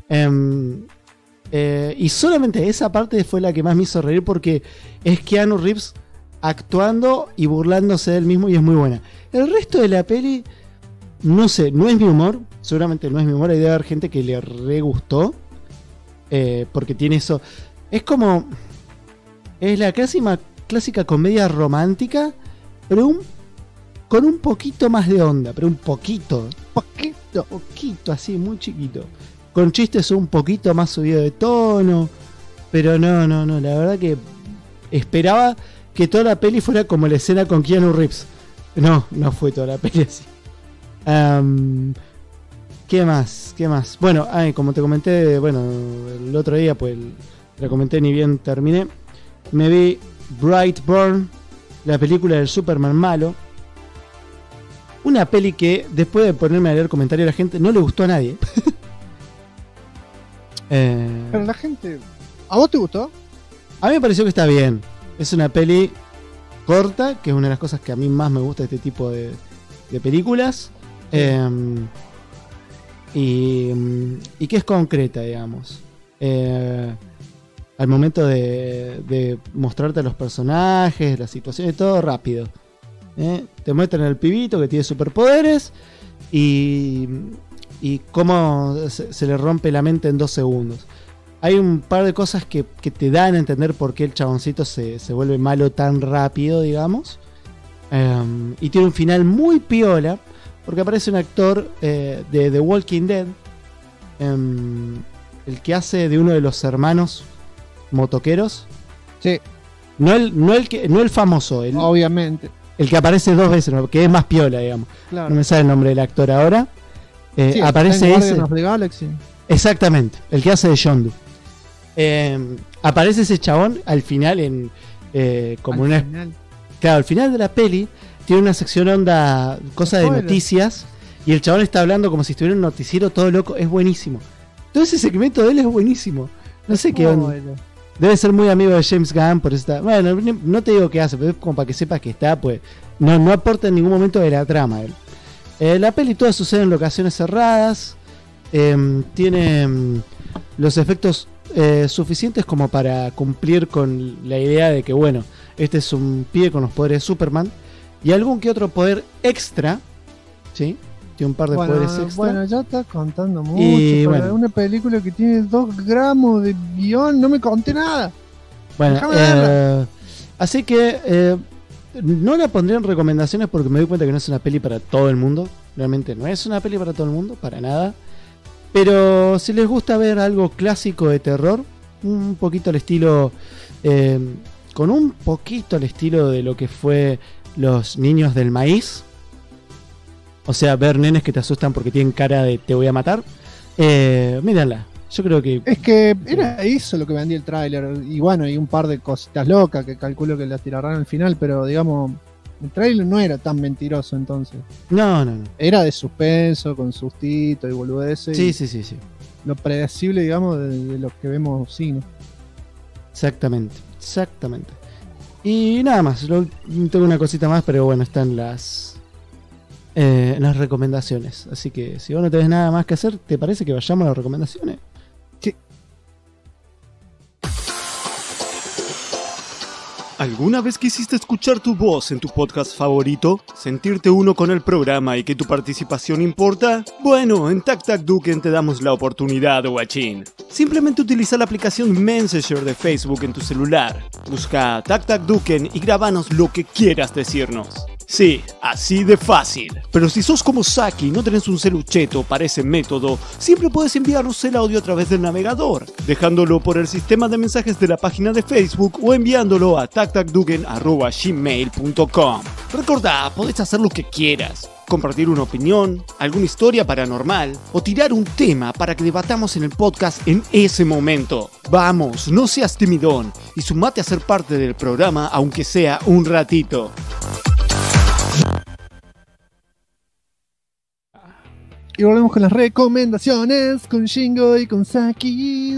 Y solamente esa parte fue la que más me hizo reír porque es Keanu Reeves actuando y burlándose de él mismo y es muy buena. El resto de la peli, no sé, no es mi humor. Seguramente no es mi humor. Hay de haber gente que le re gustó, porque tiene eso. Es como... Es la clásica comedia romántica, pero con un poquito más de onda. Pero un poquito, así, muy chiquito. Con chistes un poquito más subido de tono. Pero no. La verdad que esperaba que toda la peli fuera como la escena con Keanu Reeves. No fue toda la peli así. ¿Qué más? Bueno, como te comenté, el otro día, pues la comenté ni bien terminé. Me vi Brightburn, la película del Superman malo. Una peli que, después de ponerme a leer comentarios de la gente, no le gustó a nadie. Pero la gente... ¿A vos te gustó? A mí me pareció que está bien. Es una peli corta, que es una de las cosas que a mí más me gusta de este tipo de películas. Y que es concreta, digamos. Al momento de mostrarte a los personajes, las situaciones, todo rápido. Te muestran al pibito que tiene superpoderes y cómo se le rompe la mente en 2 segundos. Hay un par de cosas que te dan a entender por qué el chaboncito se vuelve malo tan rápido, digamos. Y tiene un final muy piola, porque aparece un actor de The Walking Dead, el que hace de uno de los hermanos motoqueros. Sí. No el famoso, obviamente. El que aparece 2 veces, que es más piola, digamos. Claro. No me sale el nombre del actor ahora. Sí, aparece ese. Guardians of the Galaxy. Exactamente, el que hace de Yondu. Aparece ese chabón al final Claro, al final de la peli tiene una sección onda, cosa de noticias, y el chabón está hablando como si estuviera en un noticiero todo loco. Es buenísimo. Todo ese segmento de él es buenísimo. No sé qué onda. Debe ser muy amigo de James Gunn, por eso está. Bueno, no te digo qué hace, pero es como para que sepas que está, pues. No aporta en ningún momento de la trama él. La peli toda sucede en locaciones cerradas. Tiene los efectos suficientes como para cumplir con la idea de que, bueno, este es un pibe con los poderes de Superman y algún que otro poder extra, ¿sí? Tiene un par de poderes extra. Bueno, ya estás contando mucho. Y, para una película que tiene 2 gramos de guión, no me conté nada. Bueno, Así que no la pondré en recomendaciones porque me doy cuenta que no es una peli para todo el mundo. Realmente no es una peli para todo el mundo, para nada. Pero si les gusta ver algo clásico de terror, un poquito al estilo, con un poquito al estilo de lo que fue Los Niños del Maíz, o sea, ver nenes que te asustan porque tienen cara de te voy a matar, mírenla. Yo creo que... Es que era eso lo que vendía el tráiler. Y bueno, hay un par de cositas locas que calculo que las tirarán al final, pero digamos, el tráiler no era tan mentiroso entonces. No. Era de suspenso, con sustito y boludeces. Sí. Lo predecible, digamos, de lo que vemos cine. Exactamente. Y nada más, tengo una cosita más, pero bueno, están las recomendaciones. Así que si vos no tenés nada más que hacer, ¿te parece que vayamos a las recomendaciones? Sí. ¿Alguna vez quisiste escuchar tu voz en tu podcast favorito? ¿Sentirte uno con el programa y que tu participación importa? Bueno, en Tac Tac Duken te damos la oportunidad, guachín. Simplemente utiliza la aplicación Messenger de Facebook en tu celular. Busca Tac Tac Duken y grabanos lo que quieras decirnos. Sí, así de fácil. Pero si sos como Saki y no tenés un celucheto para ese método, siempre puedes enviarnos el audio a través del navegador, dejándolo por el sistema de mensajes de la página de Facebook o enviándolo a tactacduken@gmail.com. Recordá, podés hacer lo que quieras. Compartir una opinión, alguna historia paranormal o tirar un tema para que debatamos en el podcast en ese momento. Vamos, no seas timidón y sumate a ser parte del programa aunque sea un ratito. Y volvemos con las recomendaciones, con Shingo y con Saki.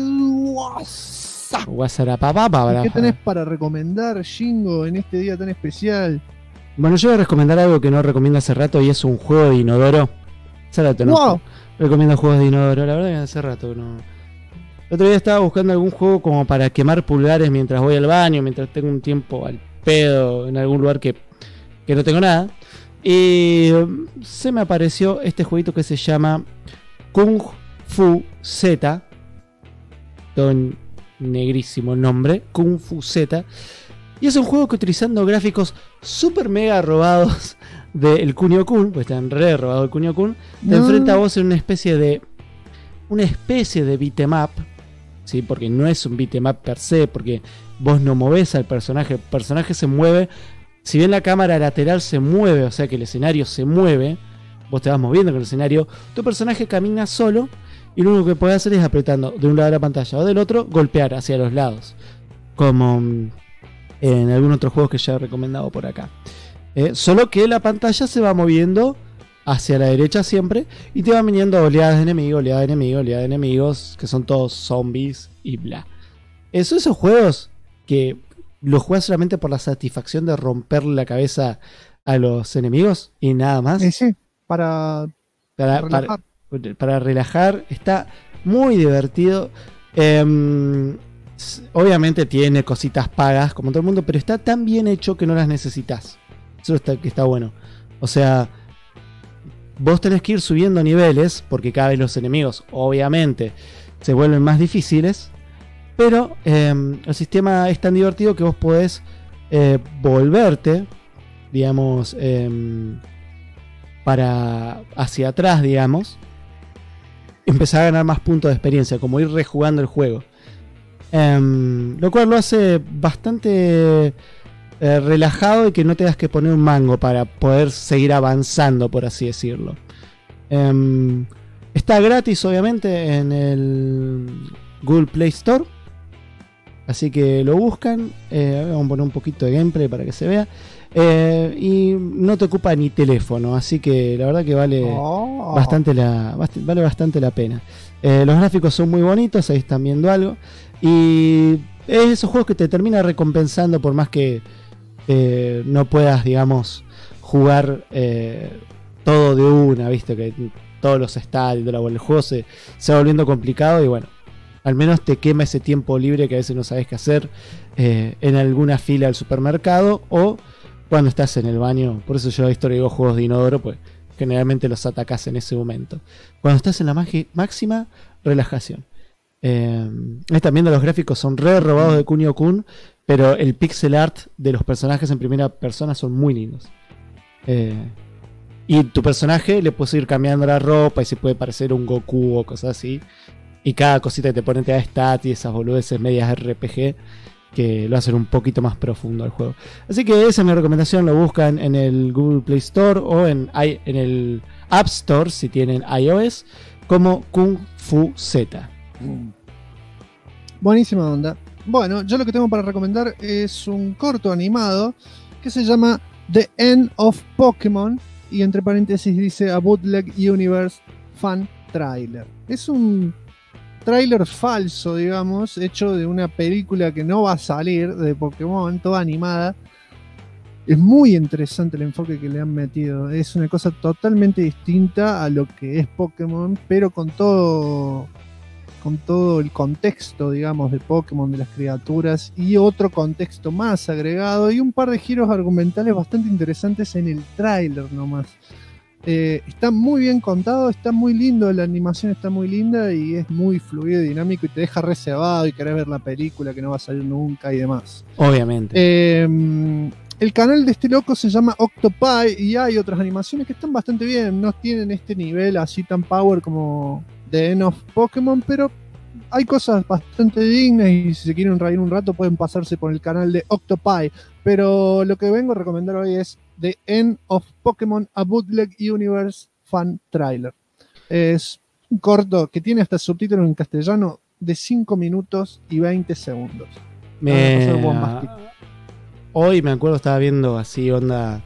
¿Qué tenés para recomendar, Shingo, en este día tan especial? Bueno, yo voy a recomendar algo que no recomiendo hace rato y es un juego de inodoro. Hace rato no. Wow. Recomiendo juegos de inodoro, la verdad que hace rato no. El otro día estaba buscando algún juego como para quemar pulgares mientras voy al baño, mientras tengo un tiempo al pedo en algún lugar que no tengo nada. Y se me apareció este jueguito que se llama Kung Fu Z. Don negrísimo el nombre, Kung Fu Z. Y es un juego que utilizando gráficos super mega robados del Kunio-kun, pues están re robados el Kunio-kun, te enfrenta a vos en una especie de beat'em up, ¿sí? Porque no es un beat'em up per se, porque vos no movés al personaje, el personaje se mueve. Si bien la cámara lateral se mueve, o sea que el escenario se mueve, vos te vas moviendo con el escenario, tu personaje camina solo y lo único que puede hacer es apretando de un lado de la pantalla o del otro, golpear hacia los lados, como en algunos otros juegos que ya he recomendado por acá. Solo que la pantalla se va moviendo hacia la derecha siempre y te van viniendo oleadas de enemigos, que son todos zombies y bla. Esos juegos que lo juegas solamente por la satisfacción de romperle la cabeza a los enemigos y nada más. Sí, para relajar. Para relajar, está muy divertido. Obviamente tiene cositas pagas como todo el mundo, pero está tan bien hecho que no las necesitas. Eso está bueno. O sea, vos tenés que ir subiendo niveles porque cada vez los enemigos obviamente se vuelven más difíciles. Pero el sistema es tan divertido que vos podés volverte, digamos, para hacia atrás, digamos, empezar a ganar más puntos de experiencia, como ir rejugando el juego. Lo cual lo hace bastante relajado y que no tengas que poner un mango para poder seguir avanzando, por así decirlo. Está gratis, obviamente, en el Google Play Store. Así que lo buscan, vamos a poner un poquito de gameplay para que se vea. Y no te ocupa ni teléfono, así que la verdad que vale bastante la pena. Los gráficos son muy bonitos, ahí están viendo algo. Y es esos juegos que te termina recompensando por más que no puedas, digamos, jugar todo de una, viste, que todos los estadios, el juego se va volviendo complicado y bueno. Al menos te quema ese tiempo libre que a veces no sabes qué hacer en alguna fila del supermercado o cuando estás en el baño. Por eso yo a historia digo juegos de inodoro, pues generalmente los atacás en ese momento. Cuando estás en la máxima relajación. Están viendo los gráficos, son re robados de Kunio-kun. pero el pixel art de los personajes en primera persona son muy lindos. Y tu personaje le puedes ir cambiando la ropa y se puede parecer un Goku o cosas así. Y cada cosita que te ponen te da stats y esas boludeces medias RPG que lo hacen un poquito más profundo al juego. Así que esa es mi recomendación. Lo buscan en el Google Play Store o en el App Store si tienen iOS como Kung Fu Z. Buenísima onda. Bueno, yo lo que tengo para recomendar es un corto animado que se llama The End of Pokémon y entre paréntesis dice A Bootleg Universe Fan Trailer. Es un tráiler falso, digamos, hecho de una película que no va a salir de Pokémon, toda animada. Es muy interesante el enfoque que le han metido. Es una cosa totalmente distinta a lo que es Pokémon, pero con todo el contexto, digamos, de Pokémon, de las criaturas y otro contexto más agregado y un par de giros argumentales bastante interesantes en el tráiler nomás. Está muy bien contado, está muy lindo, la animación está muy linda y es muy fluido y dinámico y te deja reservado y querés ver la película que no va a salir nunca y demás. Obviamente. El canal de este loco se llama Octopi y hay otras animaciones que están bastante bien, no tienen este nivel así tan power como The End of Pokémon, pero hay cosas bastante dignas y si se quieren reír un rato pueden pasarse por el canal de Octopi, pero lo que vengo a recomendar hoy es The End of Pokémon A Bootleg Universe Fan Trailer. Es un corto que tiene hasta subtítulos en castellano de 5 minutos y 20 segundos. Hoy me acuerdo estaba viendo así onda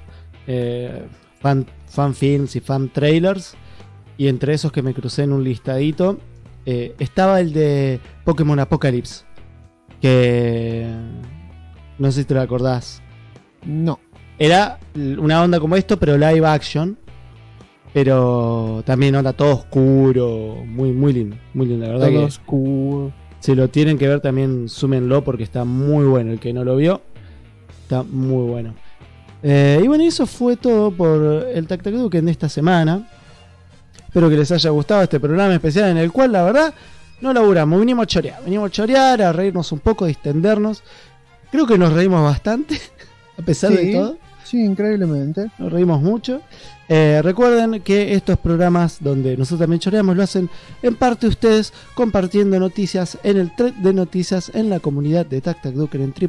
fan films y fan trailers y entre esos que me crucé en un listadito estaba el de Pokémon Apocalypse, que no sé si te lo acordás. No. Era una onda como esto, pero live action. Pero también onda todo oscuro. Muy lindo, la verdad. Todo que oscuro. Si lo tienen que ver también súmenlo porque está muy bueno. El que no lo vio, está muy bueno. Y bueno, eso fue todo por el Tac Tac Duken de esta semana. Espero que les haya gustado este programa especial en el cual la verdad no laburamos, vinimos a chorear, a reírnos un poco, a distendernos. Creo que nos reímos bastante, a pesar de todo. Sí, increíblemente. Nos reímos mucho. Recuerden que estos programas donde nosotros también choreamos lo hacen en parte ustedes compartiendo noticias en el thread de noticias en la comunidad de Tac Tac Duken en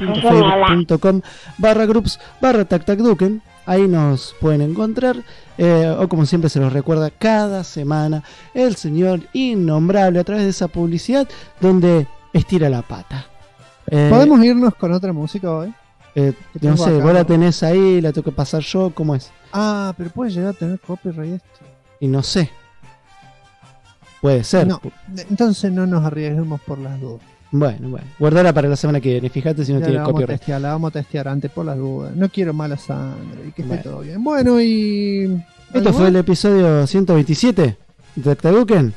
www.facebook.com/groups/TacTacDuken. Ahí nos pueden encontrar, o como siempre se los recuerda cada semana, el señor innombrable a través de esa publicidad donde estira la pata. ¿Podemos irnos con otra música hoy? No sé, vos la tenés ahí, la tengo que pasar yo, ¿cómo es? Ah, pero puede llegar a tener copyright esto. Y no sé. Puede ser. No, entonces no nos arriesguemos por las dudas. Bueno, guardala para la semana que viene, fíjate si no tiene copyright. La vamos a testear antes por las dudas. No quiero mala sangre y que esté todo bien. Bueno, y... Esto fue el episodio 127 de Tac Tac Duken.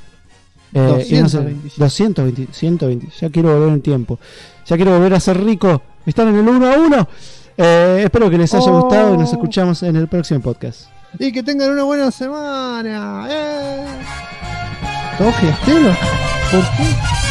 120. Ya quiero volver en tiempo. Ya quiero volver a ser rico. Están en el 1-1. Espero que les haya gustado y nos escuchamos en el próximo podcast. Y que tengan una buena semana. ¿Todo fiestero? ¿Por qué?